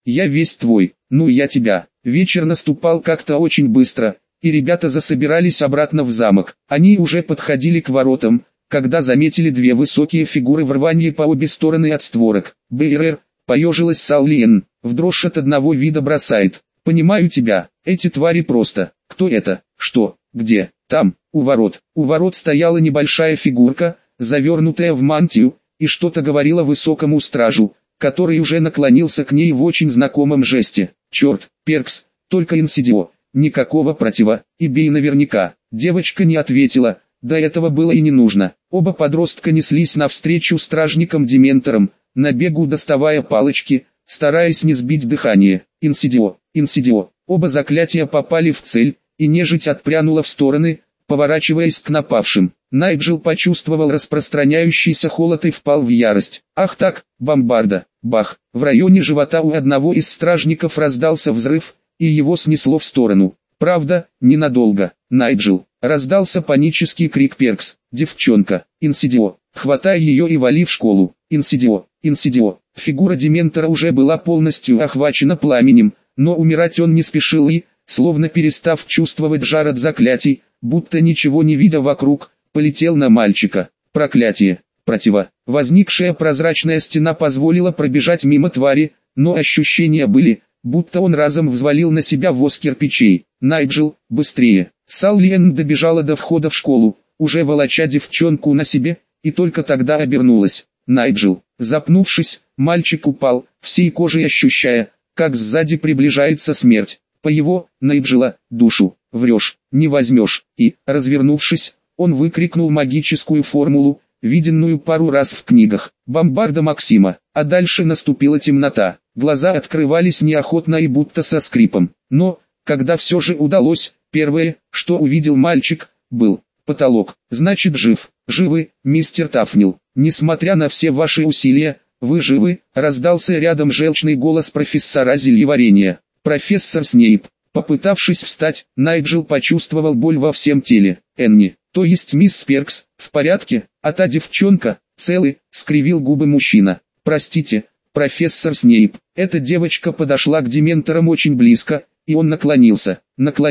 я весь твой, ну я тебя. Вечер наступал как-то очень быстро, и ребята засобирались обратно в замок. Они уже подходили к воротам, когда заметили две высокие фигуры в рвании по обе стороны от створок. БРР, поежилась Саллиен, в дрожь от одного вида бросает. Понимаю тебя, эти твари просто. Кто это? Что? Где? Там, у ворот. У ворот стояла небольшая фигурка, завернутая в мантию, и что-то говорила высокому стражу, который уже наклонился к ней в очень знакомом жесте. Черт, Перкс, только Инсидио, никакого протива, и бей наверняка. Девочка не ответила, до этого было и не нужно. Оба подростка неслись навстречу стражникам-дементорам, на бегу доставая палочки, стараясь не сбить дыхание. Инсидио, Инсидио, оба заклятия попали в цель, и нежить отпрянула в стороны, поворачиваясь к напавшим. Найджел почувствовал распространяющийся холод и впал в ярость. Ах так, бомбарда, бах! В районе живота у одного из стражников раздался взрыв, и его снесло в сторону. Правда, ненадолго. Найджел. Раздался панический крик Перкс. Девчонка. Инсидио. Хватай ее и вали в школу. Инсидио. Инсидио. Фигура Дементора уже была полностью охвачена пламенем, но умирать он не спешил и, словно перестав чувствовать жар от заклятий, будто ничего не видя вокруг, полетел на мальчика. Проклятие. Протива. Возникшая прозрачная стена позволила пробежать мимо твари, но ощущения были, будто он разом взвалил на себя воз кирпичей. Найджел, быстрее. Саллиен добежала до входа в школу, уже волоча девчонку на себе, и только тогда обернулась. Найджел. Запнувшись, мальчик упал, всей кожей ощущая, как сзади приближается смерть. По его, Найджела, душу. Врешь, не возьмешь. И, развернувшись, он выкрикнул магическую формулу, виденную пару раз в книгах. Бомбарда Максима. А дальше наступила темнота. Глаза открывались неохотно и будто со скрипом. Но, когда все же удалось, первое, что увидел мальчик, был потолок. Значит, жив. Живы, мистер Тафнил. Несмотря на все ваши усилия, вы живы, раздался рядом желчный голос профессора зельеварения. Профессор Снейп. Попытавшись встать, Найджел почувствовал боль во всем теле. Энни, то есть мисс Перкс, в порядке, а та девчонка, целы, скривил губы мужчина. Простите, профессор Снейп. Эта девочка подошла к дементорам очень близко, и он наклонился.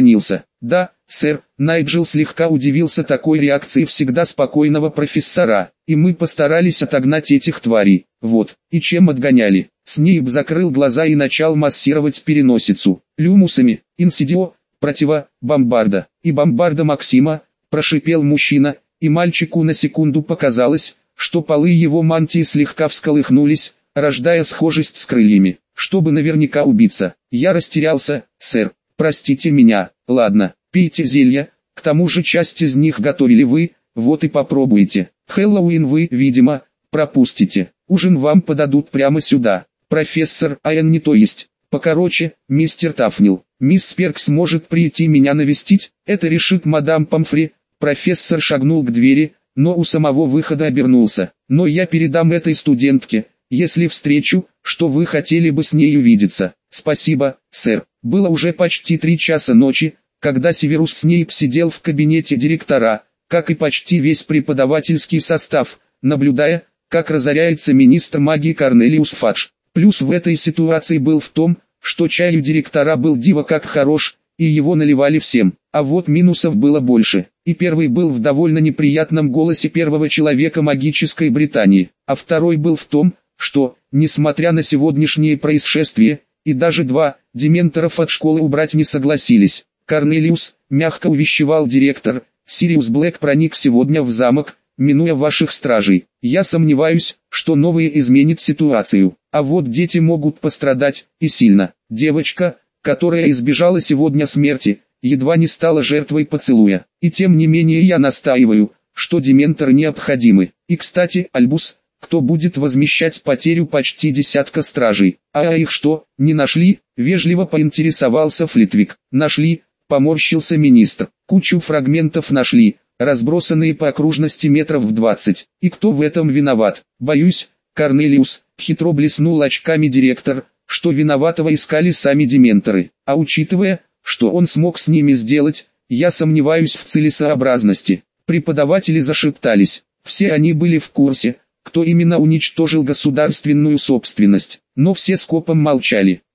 Да, сэр, Найджел слегка удивился такой реакции всегда спокойного профессора, и мы постарались отогнать этих тварей. Вот, и чем отгоняли? Снейп закрыл глаза и начал массировать переносицу. Люмусами, Инсидио, протива, бомбарда, и бомбарда Максима, прошипел мужчина, и мальчику на секунду показалось, что полы его мантии слегка всколыхнулись, рождая схожесть с крыльями. Чтобы наверняка убиться, я растерялся, сэр, простите меня. Ладно, пейте зелья, к тому же часть из них готовили вы, вот и попробуйте. Хэллоуин вы, видимо, пропустите. Ужин вам подадут прямо сюда. Профессор Айен, то есть. Покороче, мистер Тафнил. Мисс Перкс может прийти меня навестить, это решит мадам Помфри. Профессор шагнул к двери, но у самого выхода обернулся. Но я передам этой студентке, если встречу, что вы хотели бы с ней увидеться. Спасибо, сэр. Было уже почти 3 часа ночи, когда Северус Снейп сидел в кабинете директора, как и почти весь преподавательский состав, наблюдая, как разоряется министр магии Корнелиус Фадж. Плюс в этой ситуации был в том, что чай у директора был диво как хорош, и его наливали всем. А вот минусов было больше. И первый был в довольно неприятном голосе первого человека магической Британии, а второй был в том, что, несмотря на сегодняшнее происшествие, и даже 2 дементоров от школы убрать не согласились. Корнелиус, мягко увещевал директор, Сириус Блэк проник сегодня в замок, минуя ваших стражей. Я сомневаюсь, что новые изменит ситуацию, а вот дети могут пострадать, и сильно. Девочка, которая избежала сегодня смерти, едва не стала жертвой поцелуя. И тем не менее я настаиваю, что дементоры необходимы. И кстати, Альбус, кто будет возмещать потерю почти десятка стражей? А их что, не нашли? Вежливо поинтересовался Флитвик. Нашли, поморщился министр. Кучу фрагментов нашли, разбросанные по окружности метров в 20. И кто в этом виноват? Боюсь, Корнелиус, хитро блеснул очками директор, что виноватого искали сами дементоры. А учитывая, что он смог с ними сделать, я сомневаюсь в целесообразности. Преподаватели зашептались. Все они были в курсе, кто именно уничтожил государственную собственность, но все скопом молчали.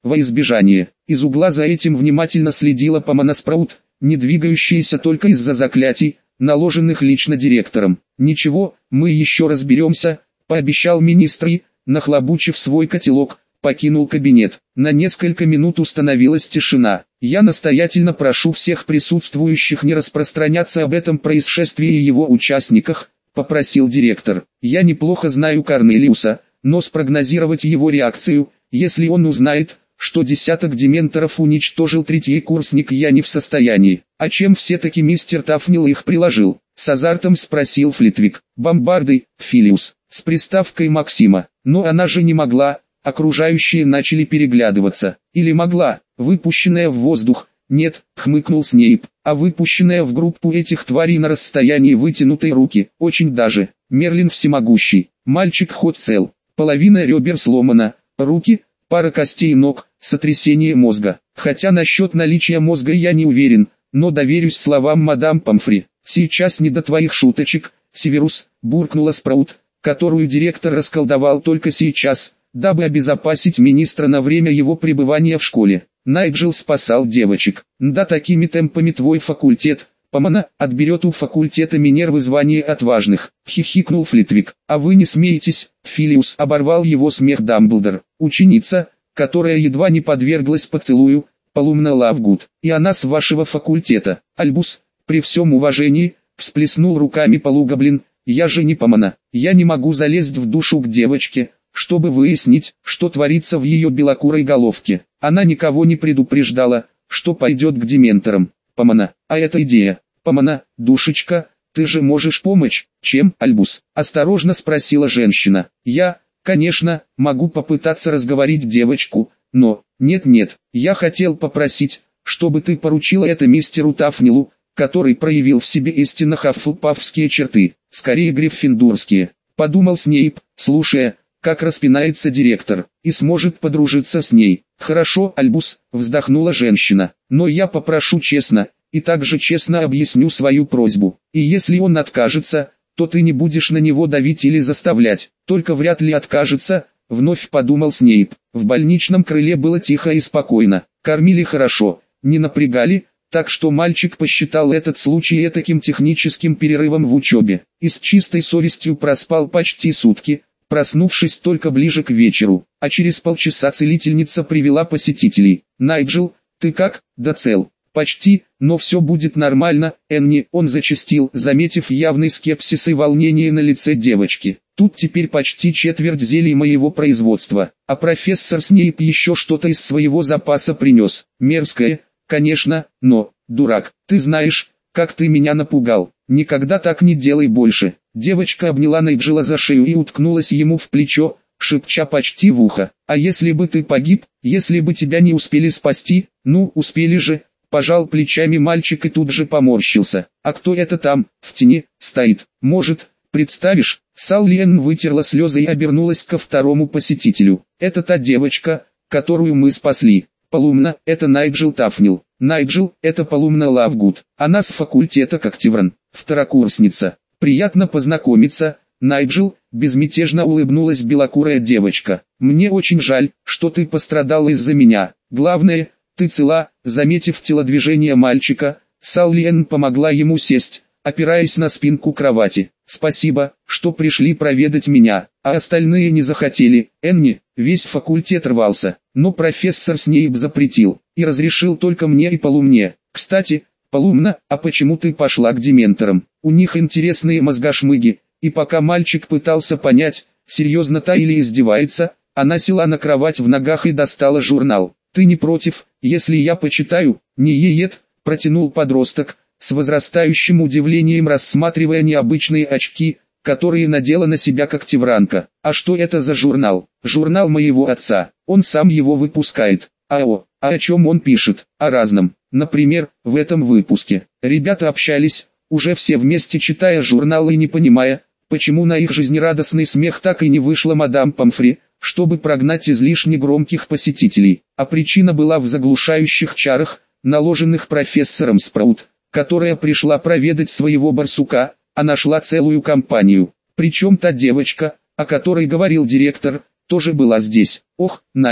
Во избежание, из угла за этим внимательно следила Помана Спраут, не двигающаяся только из-за заклятий, наложенных лично директором. «Ничего, мы еще разберемся», — пообещал министр и, нахлобучив свой котелок, покинул кабинет. На несколько минут установилась тишина. «Я настоятельно прошу всех присутствующих не распространяться об этом происшествии и его участниках», — попросил директор. «Я неплохо знаю Корнелиуса, но спрогнозировать его реакцию, если он узнает, что десяток дементоров уничтожил третий курсник, я не в состоянии». «А чем все-таки мистер Тафнил их приложил?» — с азартом спросил Флитвик. «Бомбардой, Филиус, с приставкой Максима. Но она же не могла». Окружающие начали переглядываться. «Или могла, выпущенная в воздух?» «Нет», — хмыкнул Снейп, «а выпущенная в группу этих тварей на расстоянии вытянутой руки, очень даже. Мерлин всемогущий, мальчик хоть цел, половина ребер сломана, руки, пара костей ног, сотрясение мозга. Хотя насчет наличия мозга я не уверен, но доверюсь словам мадам Помфри. Сейчас не до твоих шуточек, Северус», — буркнула Спраут, которую директор расколдовал только сейчас, дабы обезопасить министра на время его пребывания в школе. «Найджел спасал девочек. Да, такими темпами твой факультет, Помана, отберет у факультета Минервы звание отважных», — хихикнул Флитвик. «А вы не смеетесь», — Филиус оборвал его смех Дамблдор. «Ученица, которая едва не подверглась поцелую, Полумна Лавгуд, и она с вашего факультета». «Альбус, при всем уважении», — всплеснул руками полугоблин, — «я же не Помана, я не могу залезть в душу к девочке, чтобы выяснить, что творится в ее белокурой головке. Она никого не предупреждала, что пойдет к дементорам. Помана, а это идея. Помана, душечка, ты же можешь помочь». «Чем, Альбус?» – осторожно спросила женщина. «Я, конечно, могу попытаться разговорить девочку, но, нет-нет, я хотел попросить, чтобы ты поручила это мистеру Тафнилу, который проявил в себе истинно хаффлпафские черты, скорее гриффиндорские», – подумал Снейп, слушая, как распинается директор, и сможет подружиться с ней. «Хорошо, Альбус», — вздохнула женщина, — «но я попрошу честно, и также честно объясню свою просьбу. И если он откажется, то ты не будешь на него давить или заставлять, только вряд ли откажется», — вновь подумал Снейп. В больничном крыле было тихо и спокойно, кормили хорошо, не напрягали, так что мальчик посчитал этот случай этаким техническим перерывом в учебе, и с чистой совестью проспал почти сутки, проснувшись только ближе к вечеру, а через полчаса целительница привела посетителей. «Найджел, ты как?» «Да цел. Почти, но все будет нормально, Энни», он зачастил, заметив явный скепсис и волнение на лице девочки. «Тут теперь почти четверть зелий моего производства, а профессор Снейп еще что-то из своего запаса принес. Мерзкое, конечно, но, дурак, ты знаешь, как ты меня напугал. Никогда так не делай больше». Девочка обняла Найджела за шею и уткнулась ему в плечо, шепча почти в ухо. «А если бы ты погиб, если бы тебя не успели спасти?» «Ну, успели же», — пожал плечами мальчик и тут же поморщился. «А кто это там, в тени, стоит? Может, представишь?» Саллиен вытерла слезы и обернулась ко второму посетителю. «Это та девочка, которую мы спасли. Полумна, это Найджел Тафнил. Найджел, это Полумна Лавгуд. Она с факультета Коктевран, второкурсница. Приятно познакомиться, Найджел», — безмятежно улыбнулась белокурая девочка. «Мне очень жаль, что ты пострадал из-за меня. Главное, ты цела». Заметив телодвижение мальчика, Саллиен помогла ему сесть, опираясь на спинку кровати. «Спасибо, что пришли проведать меня, а остальные не захотели. Энни, весь факультет рвался, но профессор Снейп запретил, и разрешил только мне и Полумне. Кстати, Полумна, а почему ты пошла к дементорам? У них интересные мозгошмыги». И пока мальчик пытался понять, серьезно та или издевается, она села на кровать в ногах и достала журнал. «Ты не против, если я почитаю?» «Не еет», — протянул подросток, с возрастающим удивлением рассматривая необычные очки, которые надела на себя Коктевранка. «А что это за журнал?» «Журнал моего отца, он сам его выпускает». А о чем он пишет?» «О разном. Например, в этом выпуске». Ребята общались, уже все вместе читая журнал и не понимая, почему на их жизнерадостный смех так и не вышла мадам Помфри, чтобы прогнать излишне громких посетителей. А причина была в заглушающих чарах, наложенных профессором Спраут, которая пришла проведать своего барсука, а нашла целую компанию. Причем та девочка, о которой говорил директор, тоже была здесь. «Ох, Найджел,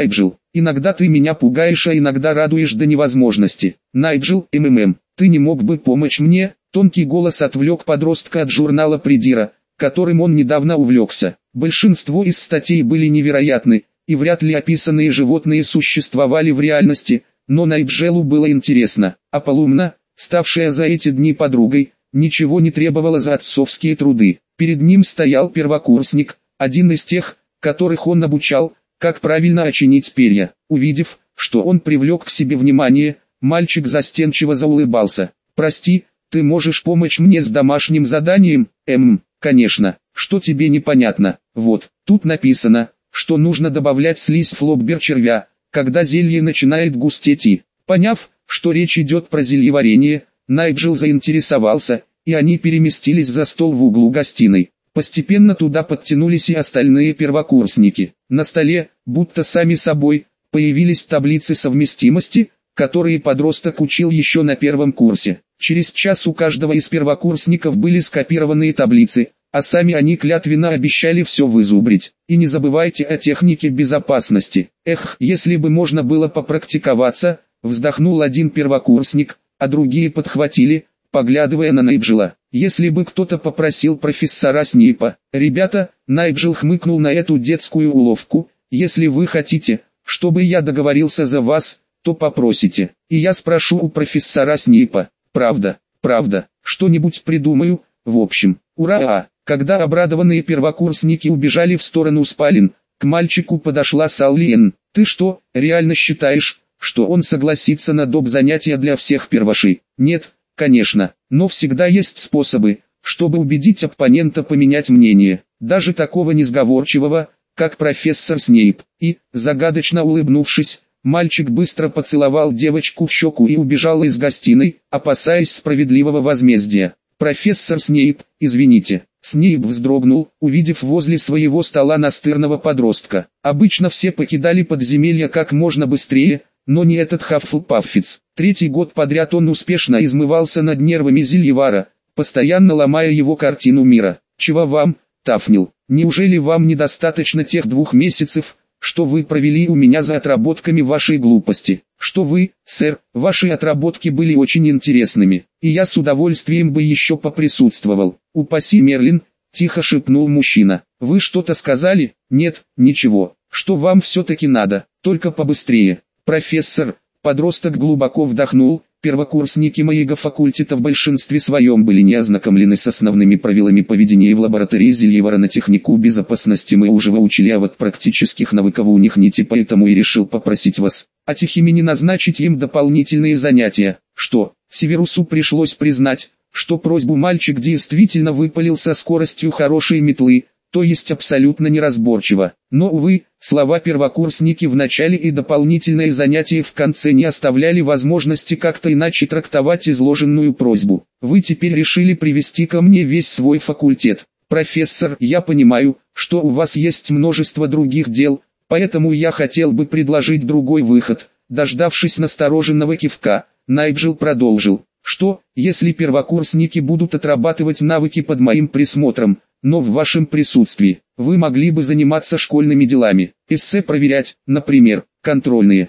Иногда ты меня пугаешь, а иногда радуешь до невозможности. Найджел, ты не мог бы помочь мне? Тонкий голос отвлек подростка от журнала Придира, которым он недавно увлекся. Большинство из статей были невероятны, и вряд ли описанные животные существовали в реальности, но Найджелу было интересно. А Полумна, ставшая за эти дни подругой, ничего не требовала за отцовские труды. Перед ним стоял первокурсник, один из тех, которых он обучал, как правильно очинить перья. Увидев, что он привлек к себе внимание, мальчик застенчиво заулыбался. «Прости, ты можешь помочь мне с домашним заданием?» Конечно, что тебе непонятно? Вот, тут написано, что нужно добавлять слизь флоббер червя, когда зелье начинает густеть и, поняв, что речь идет про зельеварение, Найджел заинтересовался, и они переместились за стол в углу гостиной. Постепенно туда подтянулись и остальные первокурсники. На столе, будто сами собой, появились таблицы совместимости, которые подросток учил еще на первом курсе. Через час у каждого из первокурсников были скопированные таблицы, а сами они клятвенно обещали все вызубрить. И не забывайте о технике безопасности. Если бы можно было попрактиковаться, вздохнул один первокурсник, а другие подхватили, поглядывая на Найджела. Если бы кто-то попросил профессора Снейпа. Ребята, Найджел хмыкнул на эту детскую уловку, если вы хотите, чтобы я договорился за вас, то попросите, и я спрошу у профессора Снейпа. Правда, что-нибудь придумаю, в общем, ура! Когда обрадованные первокурсники убежали в сторону спален, к мальчику подошла Салли. Ты что, реально считаешь, что он согласится на доп. Занятия для всех первошей? Нет, конечно, но всегда есть способы, чтобы убедить оппонента поменять мнение, даже такого несговорчивого, как профессор Снейп. И, загадочно улыбнувшись, мальчик быстро поцеловал девочку в щеку и убежал из гостиной, опасаясь справедливого возмездия. «Профессор Снейп, извините». Снейп вздрогнул, увидев возле своего стола настырного подростка. Обычно все покидали подземелья как можно быстрее, но не этот Хаффлпаффиц. Третий год подряд он успешно измывался над нервами Зельевара, постоянно ломая его картину мира. «Чего вам, Тафнил? Неужели вам недостаточно тех 2 месяцев, что вы провели у меня за отработками вашей глупости? Что вы, сэр, ваши отработки были очень интересными, и я с удовольствием бы еще поприсутствовал. Упаси Мерлин», — тихо шепнул мужчина. «Вы что-то сказали?» «Нет, ничего. Что вам все-таки надо? Только побыстрее». «Профессор», — подросток глубоко вдохнул, первокурсники моего факультета в большинстве своем были не ознакомлены с основными правилами поведения в лаборатории Зельевара на технику безопасности мы уже выучили, а вот практических навыков у них нет, и поэтому и решил попросить вас, от их имени назначить им дополнительные занятия. Что, Северусу пришлось признать, что просьбу мальчик действительно выпалил со скоростью хорошей метлы, то есть абсолютно неразборчиво. Но, увы, слова первокурсники в начале и дополнительные занятия в конце не оставляли возможности как-то иначе трактовать изложенную просьбу. Вы теперь решили привести ко мне весь свой факультет. Профессор, я понимаю, что у вас есть множество других дел, поэтому я хотел бы предложить другой выход. Дождавшись настороженного кивка, Найджел продолжил. Что, если первокурсники будут отрабатывать навыки под моим присмотром, но в вашем присутствии? Вы могли бы заниматься школьными делами, эссе проверять, например, контрольные.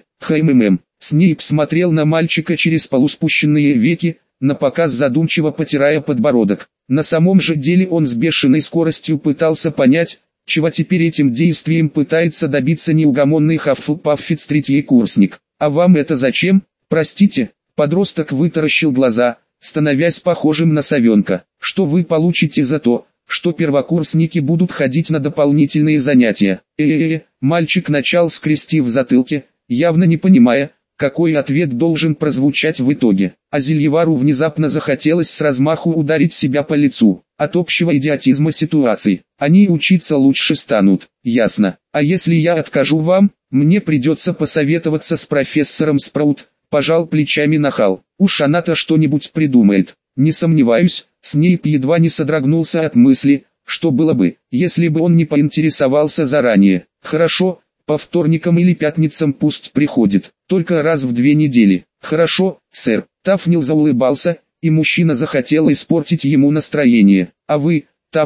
Снейп смотрел на мальчика через полуспущенные веки, напоказ задумчиво потирая подбородок. На самом же деле он с бешеной скоростью пытался понять, чего теперь этим действием пытается добиться неугомонный Хаффлпаффиц третий курсник. А вам это зачем? Простите, подросток вытаращил глаза, становясь похожим на совенка. Что вы получите за то, что первокурсники будут ходить на дополнительные занятия? Мальчик начал скрести в затылке, явно не понимая, какой ответ должен прозвучать в итоге. А Зельевару внезапно захотелось с размаху ударить себя по лицу. От общего идиотизма ситуации. Они учиться лучше станут, ясно. А если я откажу вам, мне придется посоветоваться с профессором Спраут. Пожал плечами нахал. Уж она-то что-нибудь придумает. Не сомневаюсь. Снейп едва не содрогнулся от мысли, что было бы, если бы он не поинтересовался заранее. Хорошо, по вторникам или пятницам пусть приходит, только раз в 2 недели. Хорошо, сэр. Тафнил заулыбался, и мужчина захотел испортить ему настроение. А вы, Тафнил,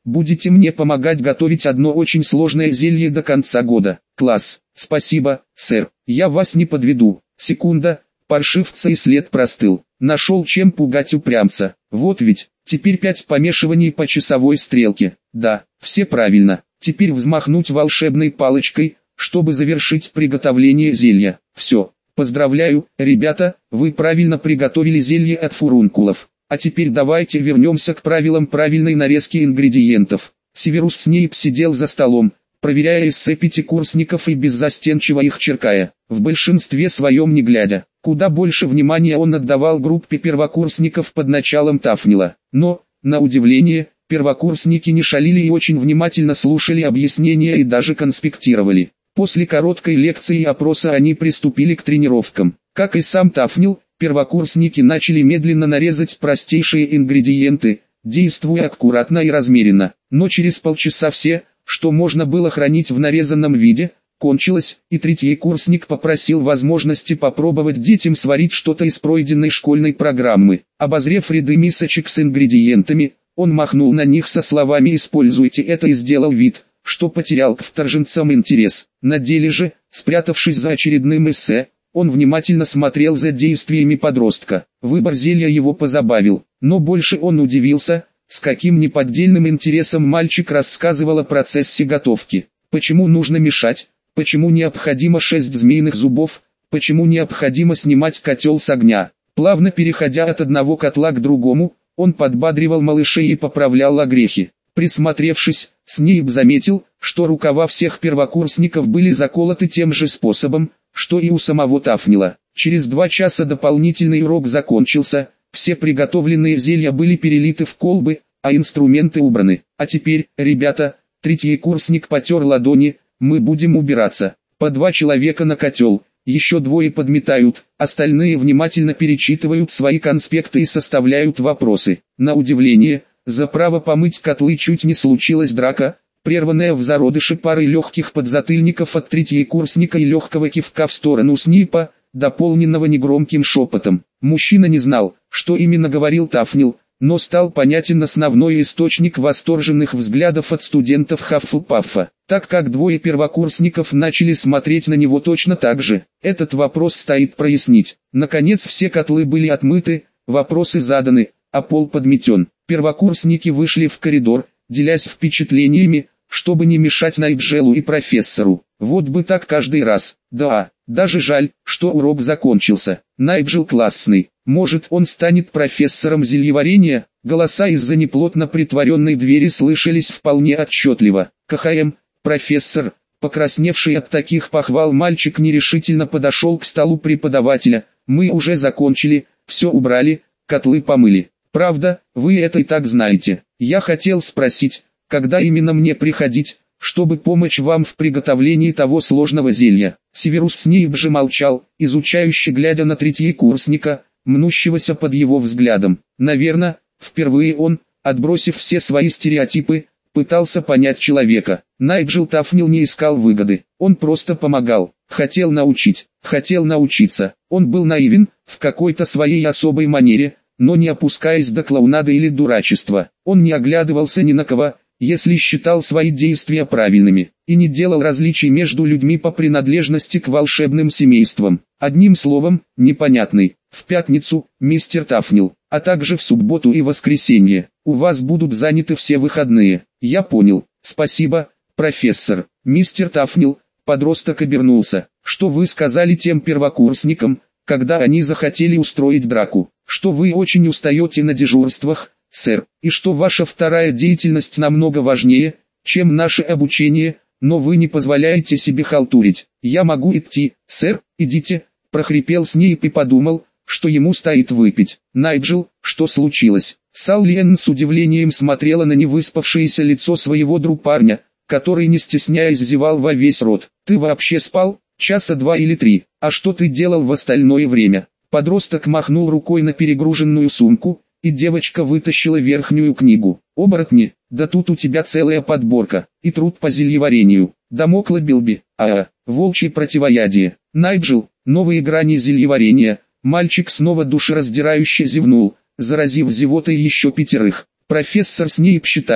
будете мне помогать готовить одно очень сложное зелье до конца года. Класс. Спасибо, сэр. Я вас не подведу. Секунда. Паршивца и след простыл. Нашел чем пугать упрямца. Вот ведь, теперь 5 помешиваний по часовой стрелке. Да, все правильно. Теперь взмахнуть волшебной палочкой, чтобы завершить приготовление зелья. Все. Поздравляю, ребята, вы правильно приготовили зелье от фурункулов. А теперь давайте вернемся к правилам правильной нарезки ингредиентов. Северус Снейп сидел за столом, проверяя эссе пятикурсников и беззастенчиво их черкая, в большинстве своем не глядя. Куда больше внимания он отдавал группе первокурсников под началом Тафнила. Но, на удивление, первокурсники не шалили и очень внимательно слушали объяснения и даже конспектировали. После короткой лекции и опроса они приступили к тренировкам. Как и сам Тафнил, первокурсники начали медленно нарезать простейшие ингредиенты, действуя аккуратно и размеренно. Но через полчаса все, что можно было хранить в нарезанном виде, кончилось, и третий курсник попросил возможности попробовать детям сварить что-то из пройденной школьной программы. Обозрев ряды мисочек с ингредиентами, он махнул на них со словами «Используйте это» и сделал вид, что потерял к вторженцам интерес. На деле же, спрятавшись за очередным эссе, он внимательно смотрел за действиями подростка. Выбор зелья его позабавил, но больше он удивился, с каким неподдельным интересом мальчик рассказывал о процессе готовки. Почему нужно мешать, почему необходимо 6 змеиных зубов, почему необходимо снимать котел с огня. Плавно переходя от одного котла к другому, он подбадривал малышей и поправлял огрехи. Присмотревшись, Снейп заметил, что рукава всех первокурсников были заколоты тем же способом, что и у самого Тафнила. Через 2 часа дополнительный урок закончился, все приготовленные зелья были перелиты в колбы, а инструменты убраны. А теперь, ребята, третий курсник потер ладони, мы будем убираться. По 2 человека на котел, еще 2 подметают, остальные внимательно перечитывают свои конспекты и составляют вопросы. На удивление, за право помыть котлы чуть не случилась драка, прерванная в зародыше парой легких подзатыльников от третьекурсника и легкого кивка в сторону Снипа, дополненного негромким шепотом. Мужчина не знал, что именно говорил Тафнил, но стал понятен основной источник восторженных взглядов от студентов Хаффлпаффа, так как 2 первокурсников начали смотреть на него точно так же. Этот вопрос стоит прояснить. Наконец все котлы были отмыты, вопросы заданы, а пол подметен. Первокурсники вышли в коридор, делясь впечатлениями, чтобы не мешать Найджелу и профессору. Вот бы так каждый раз. Да, даже жаль, что урок закончился. Найджел классный. Может, он станет профессором зельеварения? Голоса из-за неплотно притворенной двери слышались вполне отчетливо. КХМ, профессор, покрасневший от таких похвал мальчик нерешительно подошел к столу преподавателя. Мы уже закончили, все убрали, котлы помыли. Правда, вы это и так знаете. Я хотел спросить, когда именно мне приходить, чтобы помочь вам в приготовлении того сложного зелья. Северус Снейп же молчал, изучающе глядя на третьекурсника, мнущегося под его взглядом. Наверное, впервые он, отбросив все свои стереотипы, пытался понять человека. Найджел Тафнил не искал выгоды, он просто помогал, хотел научить, хотел научиться. Он был наивен, в какой-то своей особой манере, но не опускаясь до клоунады или дурачества. Он не оглядывался ни на кого, если считал свои действия правильными, и не делал различий между людьми по принадлежности к волшебным семействам. Одним словом, непонятный. В пятницу, мистер Тафнил, а также в субботу и воскресенье, у вас будут заняты все выходные. Я понял. Спасибо, профессор. Мистер Тафнил, подросток обернулся. Что вы сказали тем первокурсникам, когда они захотели устроить драку? Что вы очень устаете на дежурствах, сэр, и что ваша вторая деятельность намного важнее, чем наше обучение, но вы не позволяете себе халтурить. Я могу идти, сэр, идите, прохрипел Снейп и подумал, что ему стоит выпить. Найджел, что случилось? Саллиен с удивлением смотрела на невыспавшееся лицо своего друг-парня, который не стесняясь зевал во весь рот. Ты вообще спал? Часа 2 или 3, а что ты делал в остальное время? Подросток махнул рукой на перегруженную сумку, и девочка вытащила верхнюю книгу. Оборотни, да тут у тебя целая подборка, и труд по зельеварению. Дамокла Билби, волчье противоядие. Найджел, новые грани зельеварения. Мальчик снова душераздирающе зевнул, заразив зевотой еще 5. Профессор Снейп считает,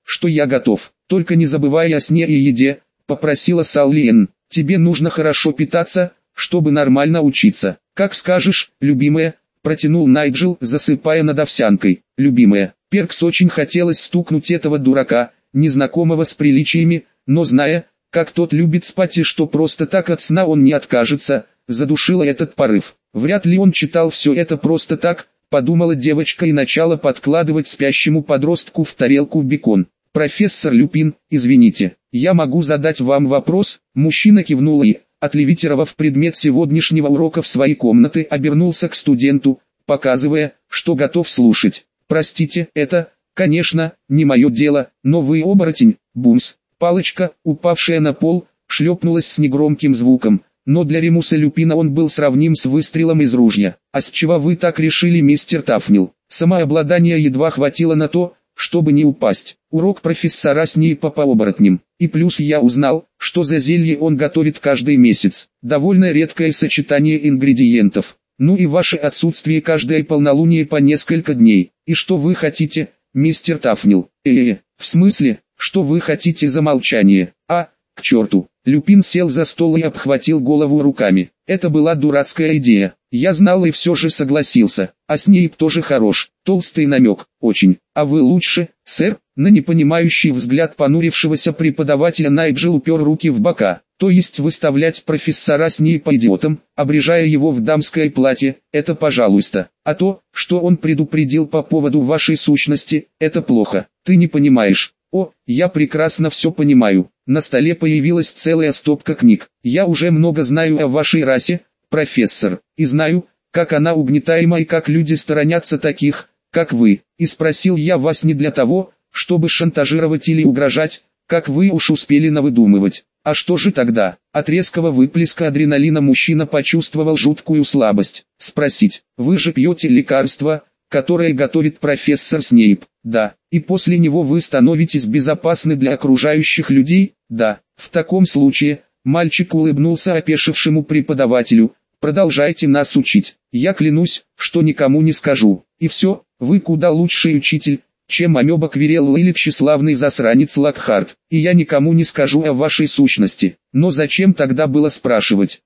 что я готов. Только не забывай о сне и еде, попросила Саллиен. Тебе нужно хорошо питаться, чтобы нормально учиться. Как скажешь, любимая, протянул Найджел, засыпая над овсянкой. Любимая. Перкс очень хотелось стукнуть этого дурака, незнакомого с приличиями, но зная, как тот любит спать и что просто так от сна он не откажется, задушила этот порыв. Вряд ли он читал все это просто так, подумала девочка и начала подкладывать спящему подростку в тарелку бекон. «Профессор Люпин, извините, я могу задать вам вопрос?» Мужчина кивнул и, отлевитировав предмет сегодняшнего урока в своей комнаты, обернулся к студенту, показывая, что готов слушать. «Простите, это, конечно, не мое дело, но вы оборотень, бумс». Палочка, упавшая на пол, шлепнулась с негромким звуком, но для Ремуса Люпина он был сравним с выстрелом из ружья. «А с чего вы так решили, мистер Тафнил?» Самообладания едва хватило на то, чтобы не упасть. Урок профессора Снейпа по оборотням. И плюс я узнал, что за зелье он готовит каждый месяц. Довольно редкое сочетание ингредиентов. Ну и ваше отсутствие каждое полнолуние по несколько дней. И что вы хотите, мистер Тафнил? В смысле, что вы хотите за молчание? А, к черту. Люпин сел за стол и обхватил голову руками. Это была дурацкая идея. Я знал и все же согласился. А Снейп тоже хорош. Толстый намек, очень. А вы лучше, сэр? На непонимающий взгляд понурившегося преподавателя Найджел упер руки в бока. То есть выставлять профессора Снейпа идиотом, обрежая его в дамское платье, это пожалуйста. А то, что он предупредил по поводу вашей сущности, это плохо. Ты не понимаешь. О, я прекрасно все понимаю. На столе появилась целая стопка книг. Я уже много знаю о вашей расе, профессор, и знаю, как она угнетаема и как люди сторонятся таких, как вы. И спросил я вас не для того, чтобы шантажировать или угрожать, как вы уж успели навыдумывать. А что же тогда? От резкого выплеска адреналина мужчина почувствовал жуткую слабость. Спросить, вы же пьете лекарство, которое готовит профессор Снейп? Да. И после него вы становитесь безопасны для окружающих людей? Да. В таком случае, мальчик улыбнулся опешившему преподавателю, продолжайте нас учить. Я клянусь, что никому не скажу. И все, вы куда лучший учитель, чем амеба Квирелл или тщеславный засранец Локхарт. И я никому не скажу о вашей сущности. Но зачем тогда было спрашивать?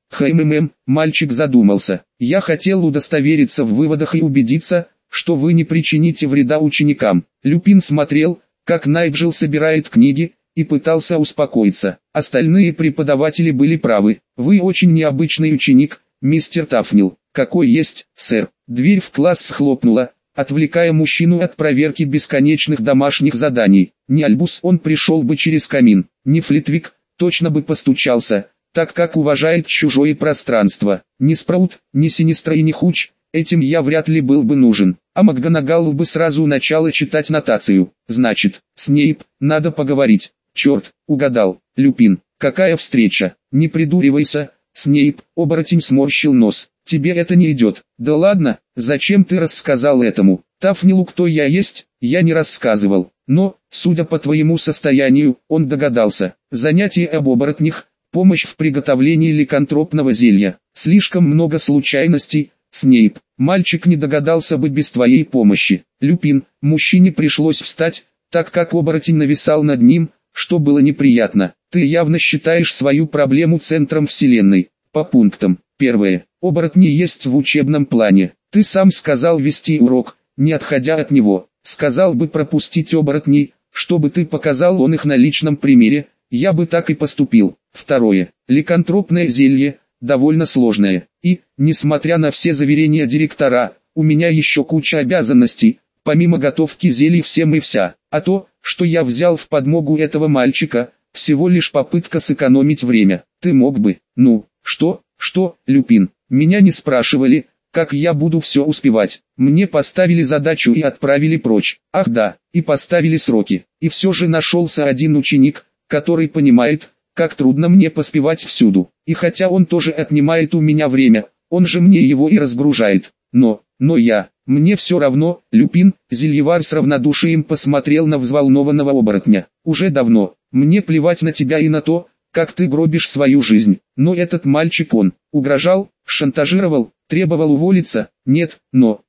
Мальчик задумался. Я хотел удостовериться в выводах и убедиться, что вы не причините вреда ученикам. Люпин смотрел, как Найджел собирает книги, и пытался успокоиться. Остальные преподаватели были правы. Вы очень необычный ученик, мистер Тафнил. Какой есть, сэр. Дверь в класс схлопнула, отвлекая мужчину от проверки бесконечных домашних заданий. Не Альбус он пришел бы через камин, не Флитвик, точно бы постучался, так как уважает чужое пространство. Не Спраут, не Синистра и не Хуч. Этим я вряд ли был бы нужен, а МакГонагал бы сразу начала читать нотацию. Значит, Снейп, надо поговорить. Черт, угадал, Люпин, какая встреча, не придуривайся, Снейп, оборотень сморщил нос. Тебе это не идет. Да ладно, зачем ты рассказал этому? Тафнилу кто я есть, я не рассказывал. Но, судя по твоему состоянию, он догадался. Занятие об оборотнях, помощь в приготовлении ликантропного зелья. Слишком много случайностей. Снейп, мальчик не догадался бы без твоей помощи. Люпин, мужчине пришлось встать, так как оборотень нависал над ним, что было неприятно. Ты явно считаешь свою проблему центром вселенной. По пунктам. Первое. Оборотни есть в учебном плане. Ты сам сказал вести урок, не отходя от него. Сказал бы пропустить оборотней, чтобы ты показал он их на личном примере, я бы так и поступил. Второе. Ликантропное зелье, довольно сложное. И, несмотря на все заверения директора, у меня еще куча обязанностей, помимо готовки зелий всем и вся. А то, что я взял в подмогу этого мальчика, всего лишь попытка сэкономить время. Ты мог бы, что, Люпин, меня не спрашивали, как я буду все успевать. Мне поставили задачу и отправили прочь. Ах да, и поставили сроки. И все же нашелся один ученик, который понимает, как трудно мне поспевать всюду. И хотя он тоже отнимает у меня время, он же мне его и разгружает. Но мне все равно, Люпин, зельевар с равнодушием посмотрел на взволнованного оборотня. Уже давно, мне плевать на тебя и на то, как ты гробишь свою жизнь. Но этот мальчик он, угрожал, шантажировал, требовал уволиться, нет, но,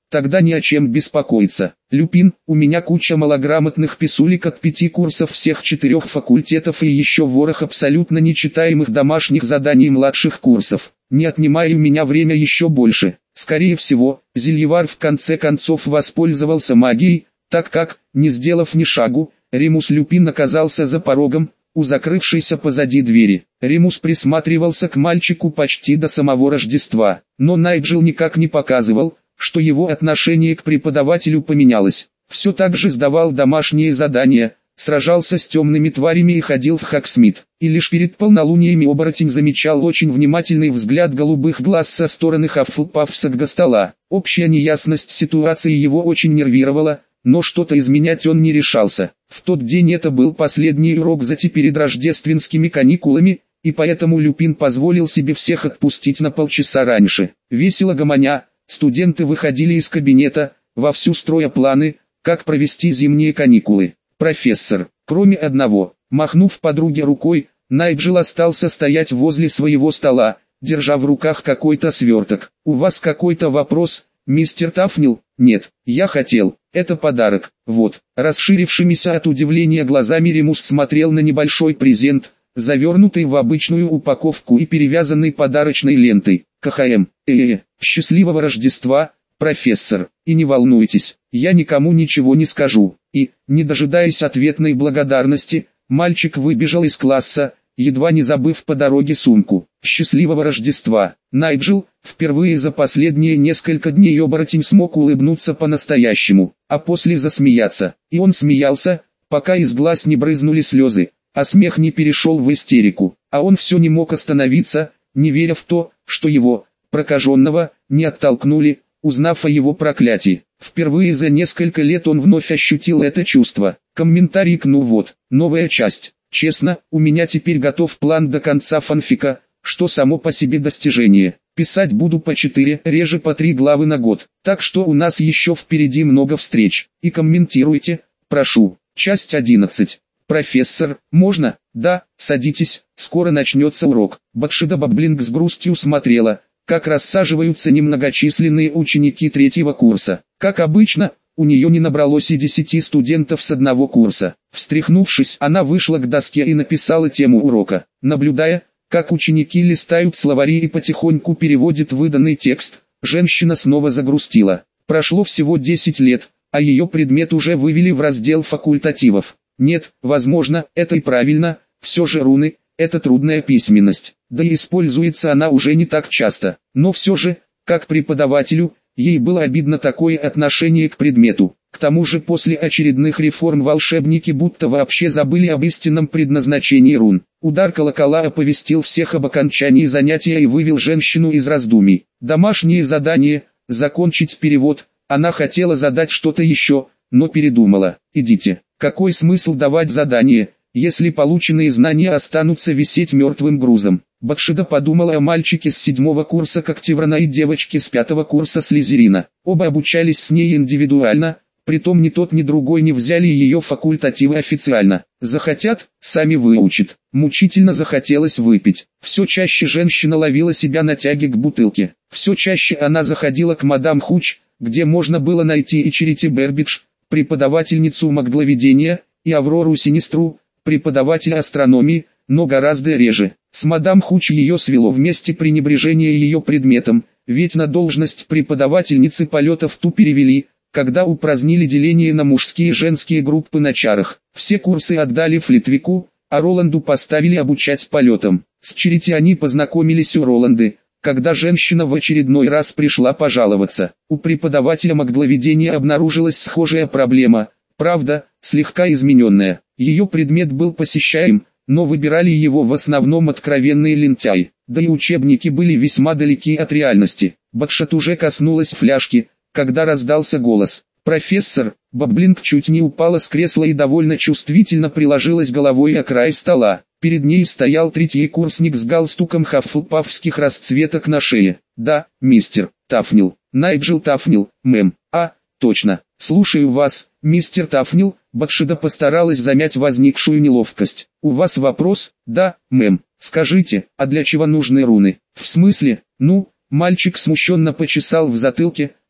тогда ни о чем беспокоиться. Люпин, у меня куча малограмотных писулек от 5 курсов всех 4 факультетов и еще ворох абсолютно нечитаемых домашних заданий младших курсов. Не отнимай у меня время еще больше. Скорее всего, Зельевар в конце концов воспользовался магией, так как, не сделав ни шагу, Ремус Люпин оказался за порогом, у закрывшейся позади двери. Ремус присматривался к мальчику почти до самого Рождества, но Найджел никак не показывал, что его отношение к преподавателю поменялось. Все так же сдавал домашние задания, сражался с темными тварями и ходил в Хоксмит. И лишь перед полнолуниями оборотень замечал очень внимательный взгляд голубых глаз со стороны Хаффлпафского стола. Общая неясность ситуации его очень нервировала, но что-то изменять он не решался. В тот день это был последний урок перед рождественскими каникулами, и поэтому Люпин позволил себе всех отпустить на полчаса раньше. Весело гомоня, студенты выходили из кабинета, вовсю строя планы, как провести зимние каникулы. Профессор, кроме одного, махнув подруге рукой, Найджел остался стоять возле своего стола, держа в руках какой-то сверток. «У вас какой-то вопрос, мистер Тафнил?» «Нет, я хотел, это подарок». Вот, расширившимися от удивления глазами Ремус смотрел на небольшой презент, завернутый в обычную упаковку и перевязанный подарочной лентой. КХМ. Счастливого Рождества, профессор, и не волнуйтесь, я никому ничего не скажу. И, не дожидаясь ответной благодарности, мальчик выбежал из класса, едва не забыв по дороге сумку. Счастливого Рождества. Найджел, впервые за последние несколько дней оборотень смог улыбнуться по-настоящему, а после засмеяться. И он смеялся, пока из глаз не брызнули слезы, а смех не перешел в истерику. А он все не мог остановиться, не веря в то, что его, прокаженного, не оттолкнули, узнав о его проклятии. Впервые за несколько лет он вновь ощутил это чувство. Комментарий к «Ну вот», новая часть. Честно, у меня теперь готов план до конца фанфика, что само по себе достижение. Писать буду по 4, реже по 3 главы на год. Так что у нас еще впереди много встреч. И комментируйте, прошу. Часть 11. Профессор, можно? Да, садитесь, скоро начнется урок. Батшида Баблинг с грустью смотрела, как рассаживаются немногочисленные ученики 3-го курса. Как обычно, у нее не набралось и 10 студентов с одного курса. Встряхнувшись, она вышла к доске и написала тему урока. Наблюдая, как ученики листают словари и потихоньку переводят выданный текст, женщина снова загрустила. Прошло всего 10 лет, а ее предмет уже вывели в раздел факультативов. Нет, возможно, это и правильно, все же руны – это трудная письменность, да и используется она уже не так часто. Но все же, как преподавателю, ей было обидно такое отношение к предмету. К тому же после очередных реформ волшебники будто вообще забыли об истинном предназначении рун. Удар колокола оповестил всех об окончании занятия и вывел женщину из раздумий. Домашнее задание, закончить перевод, она хотела задать что-то еще, но передумала. Идите, какой смысл давать задание, если полученные знания останутся висеть мертвым грузом? Батшида подумала о мальчике с 7-го курса Когтеврана и девочке с 5-го курса Слизерина. Оба обучались с ней индивидуально, притом ни тот ни другой не взяли ее факультативы официально. Захотят, сами выучат. Мучительно захотелось выпить. Все чаще женщина ловила себя на тяге к бутылке. Все чаще она заходила к мадам Хуч, где можно было найти и Черити Бербидж, преподавательницу магловедения, и Аврору Синистру, преподавателя астрономии, но гораздо реже. С мадам Хуч ее свело вместе пренебрежение ее предметом, ведь на должность преподавательницы полетов ту перевели, когда упразднили деление на мужские и женские группы на чарах. Все курсы отдали Флитвику, а Роланду поставили обучать полетам. С Черити они познакомились у Роланды, когда женщина в очередной раз пришла пожаловаться. У преподавателя магловедения обнаружилась схожая проблема, правда, слегка измененная. Ее предмет был посещаем, но выбирали его в основном откровенные лентяи, да и учебники были весьма далеки от реальности. Батшат уже коснулась фляжки, когда раздался голос. «Профессор!» Баблинг чуть не упала с кресла и довольно чувствительно приложилась головой о край стола. Перед ней стоял 3-й курсник с галстуком хаффлпафских расцветок на шее. «Да, мистер Тафнил, Найджел Тафнил, мэм». «А, точно, слушаю вас, мистер Тафнил». Батшида постаралась замять возникшую неловкость. «У вас вопрос?» «Да, мэм. Скажите, а для чего нужны руны?» «В смысле?» «Ну...» Мальчик смущенно почесал в затылке,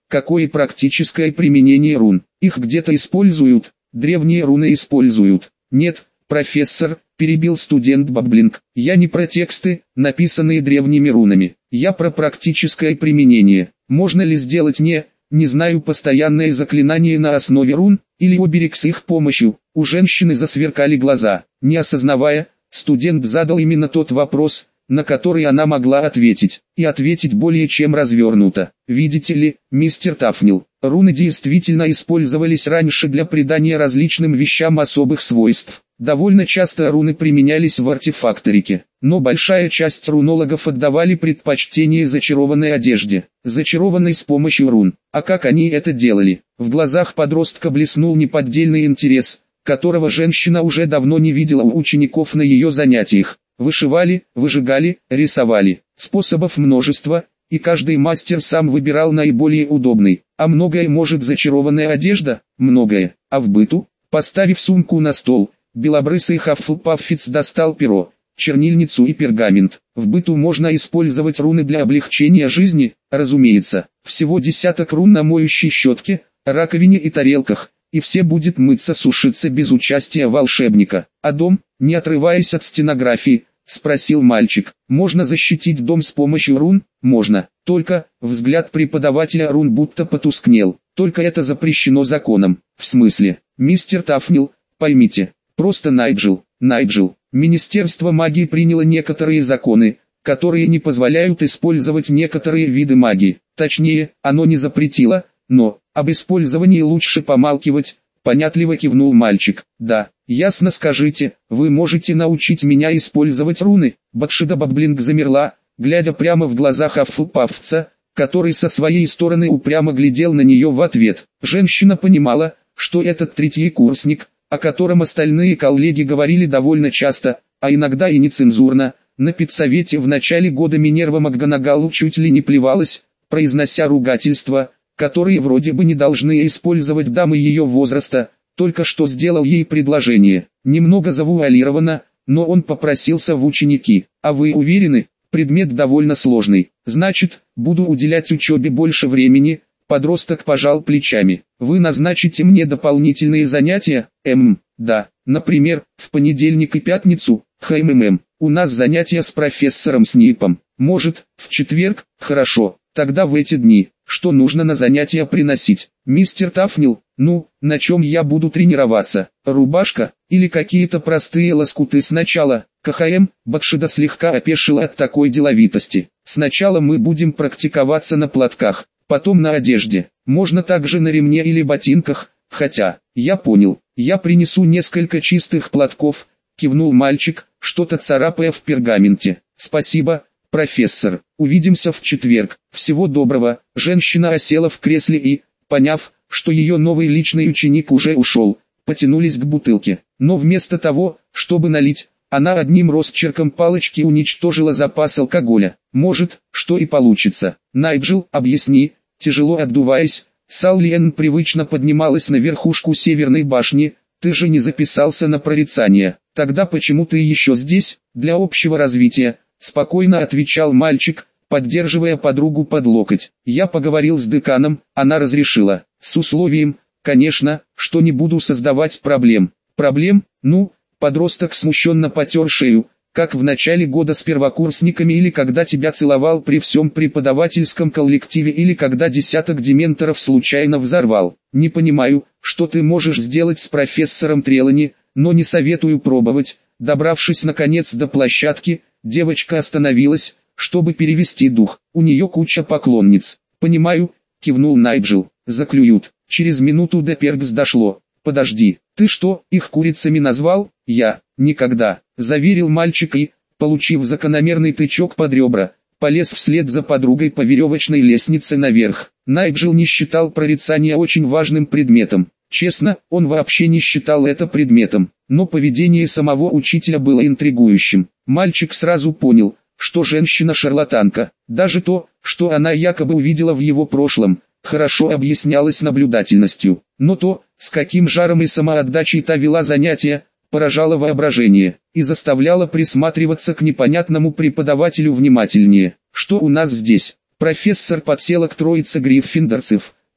Какое практическое применение рун? Их где-то используют, древние руны используют. Нет, профессор, перебил студент Баблинг, я не про тексты, написанные древними рунами. Я про практическое применение. Можно ли сделать не знаю, постоянное заклинание на основе рун, или оберег с их помощью? У женщины засверкали глаза. Не осознавая, студент задал именно тот вопрос, на который она могла ответить, и ответить более чем развернуто. Видите ли, мистер Тафнил, руны действительно использовались раньше для придания различным вещам особых свойств. Довольно часто руны применялись в артефакторике, но большая часть рунологов отдавали предпочтение зачарованной одежде, зачарованной с помощью рун. А как они это делали? В глазах подростка блеснул неподдельный интерес, которого женщина уже давно не видела у учеников на ее занятиях. Вышивали, выжигали, рисовали. Способов множество, и каждый мастер сам выбирал наиболее удобный. А многое может зачарованная одежда? Многое. А в быту? Поставив сумку на стол, белобрысый Хаффлпаффиц достал перо, чернильницу и пергамент. В быту можно использовать руны для облегчения жизни, разумеется. Всего десяток рун на моющей щетке, раковине и тарелках, и все будет мыться, сушиться без участия волшебника. А дом, не отрываясь от стенографии, спросил мальчик. Можно защитить дом с помощью рун? Можно. Только, взгляд преподавателя рун будто потускнел. Только это запрещено законом. В смысле? Мистер Тафнил, поймите. Просто Найджел. Министерство магии приняло некоторые законы, которые не позволяют использовать некоторые виды магии. Точнее, оно не запретило, но об использовании лучше помалкивать. Понятливо кивнул мальчик. Да, ясно, скажите, вы можете научить меня использовать руны? Батшида Баблинг замерла, глядя прямо в глаза Хаффлпаффца, который со своей стороны упрямо глядел на нее в ответ. Женщина понимала, что этот третий курсник, о котором остальные коллеги говорили довольно часто, а иногда и нецензурно, на педсовете в начале года Минерва МакГонагал чуть ли не плевалась, произнося ругательства, которые вроде бы не должны использовать дамы ее возраста, только что сделал ей предложение. Немного завуалировано, но он попросился в ученики. А вы уверены? Предмет довольно сложный. Значит, буду уделять учебе больше времени. Подросток пожал плечами. Вы назначите мне дополнительные занятия? Да. Например, в понедельник и пятницу? У нас занятия с профессором Снипом. Может, в четверг? Хорошо. Тогда в эти дни, что нужно на занятия приносить? Мистер Тафнил, на чем я буду тренироваться? Рубашка, или какие-то простые лоскуты сначала? Батшида слегка опешила от такой деловитости. Сначала мы будем практиковаться на платках, потом на одежде. Можно также на ремне или ботинках, хотя, я понял, я принесу несколько чистых платков, кивнул мальчик, что-то царапая в пергаменте. Спасибо, профессор, увидимся в четверг. Всего доброго. Женщина осела в кресле и, поняв, что ее новый личный ученик уже ушел, потянулись к бутылке. Но вместо того, чтобы налить, она одним росчерком палочки уничтожила запас алкоголя. Может, что и получится. Найджел, объясни, тяжело отдуваясь, Саллиен привычно поднималась на верхушку северной башни. Ты же не записался на прорицание. Тогда почему ты еще здесь? Для общего развития. Спокойно отвечал мальчик, поддерживая подругу под локоть. Я поговорил с деканом, она разрешила. С условием, конечно, что не буду создавать проблем. Проблем? Подросток смущенно потер шею, как в начале года с первокурсниками или когда тебя целовал при всем преподавательском коллективе или когда десяток дементоров случайно взорвал. Не понимаю, что ты можешь сделать с профессором Трелани, но не советую пробовать. Добравшись наконец до площадки, девочка остановилась, чтобы перевести дух. У нее куча поклонниц. Понимаю, кивнул Найджел. Заклюют. Через минуту до Пергс дошло. Подожди, ты что, их курицами назвал? Я, никогда, заверил мальчик и, получив закономерный тычок под ребра, полез вслед за подругой по веревочной лестнице наверх. Найджел не считал прорицание очень важным предметом. Честно, он вообще не считал это предметом, но поведение самого учителя было интригующим. Мальчик сразу понял, что женщина шарлатанка. Даже то, что она якобы увидела в его прошлом, хорошо объяснялось наблюдательностью. Но то, с каким жаром и самоотдачей та вела занятия, поражало воображение и заставляло присматриваться к непонятному преподавателю внимательнее. Что у нас здесь? Профессор подсела к троице гриффиндорцев,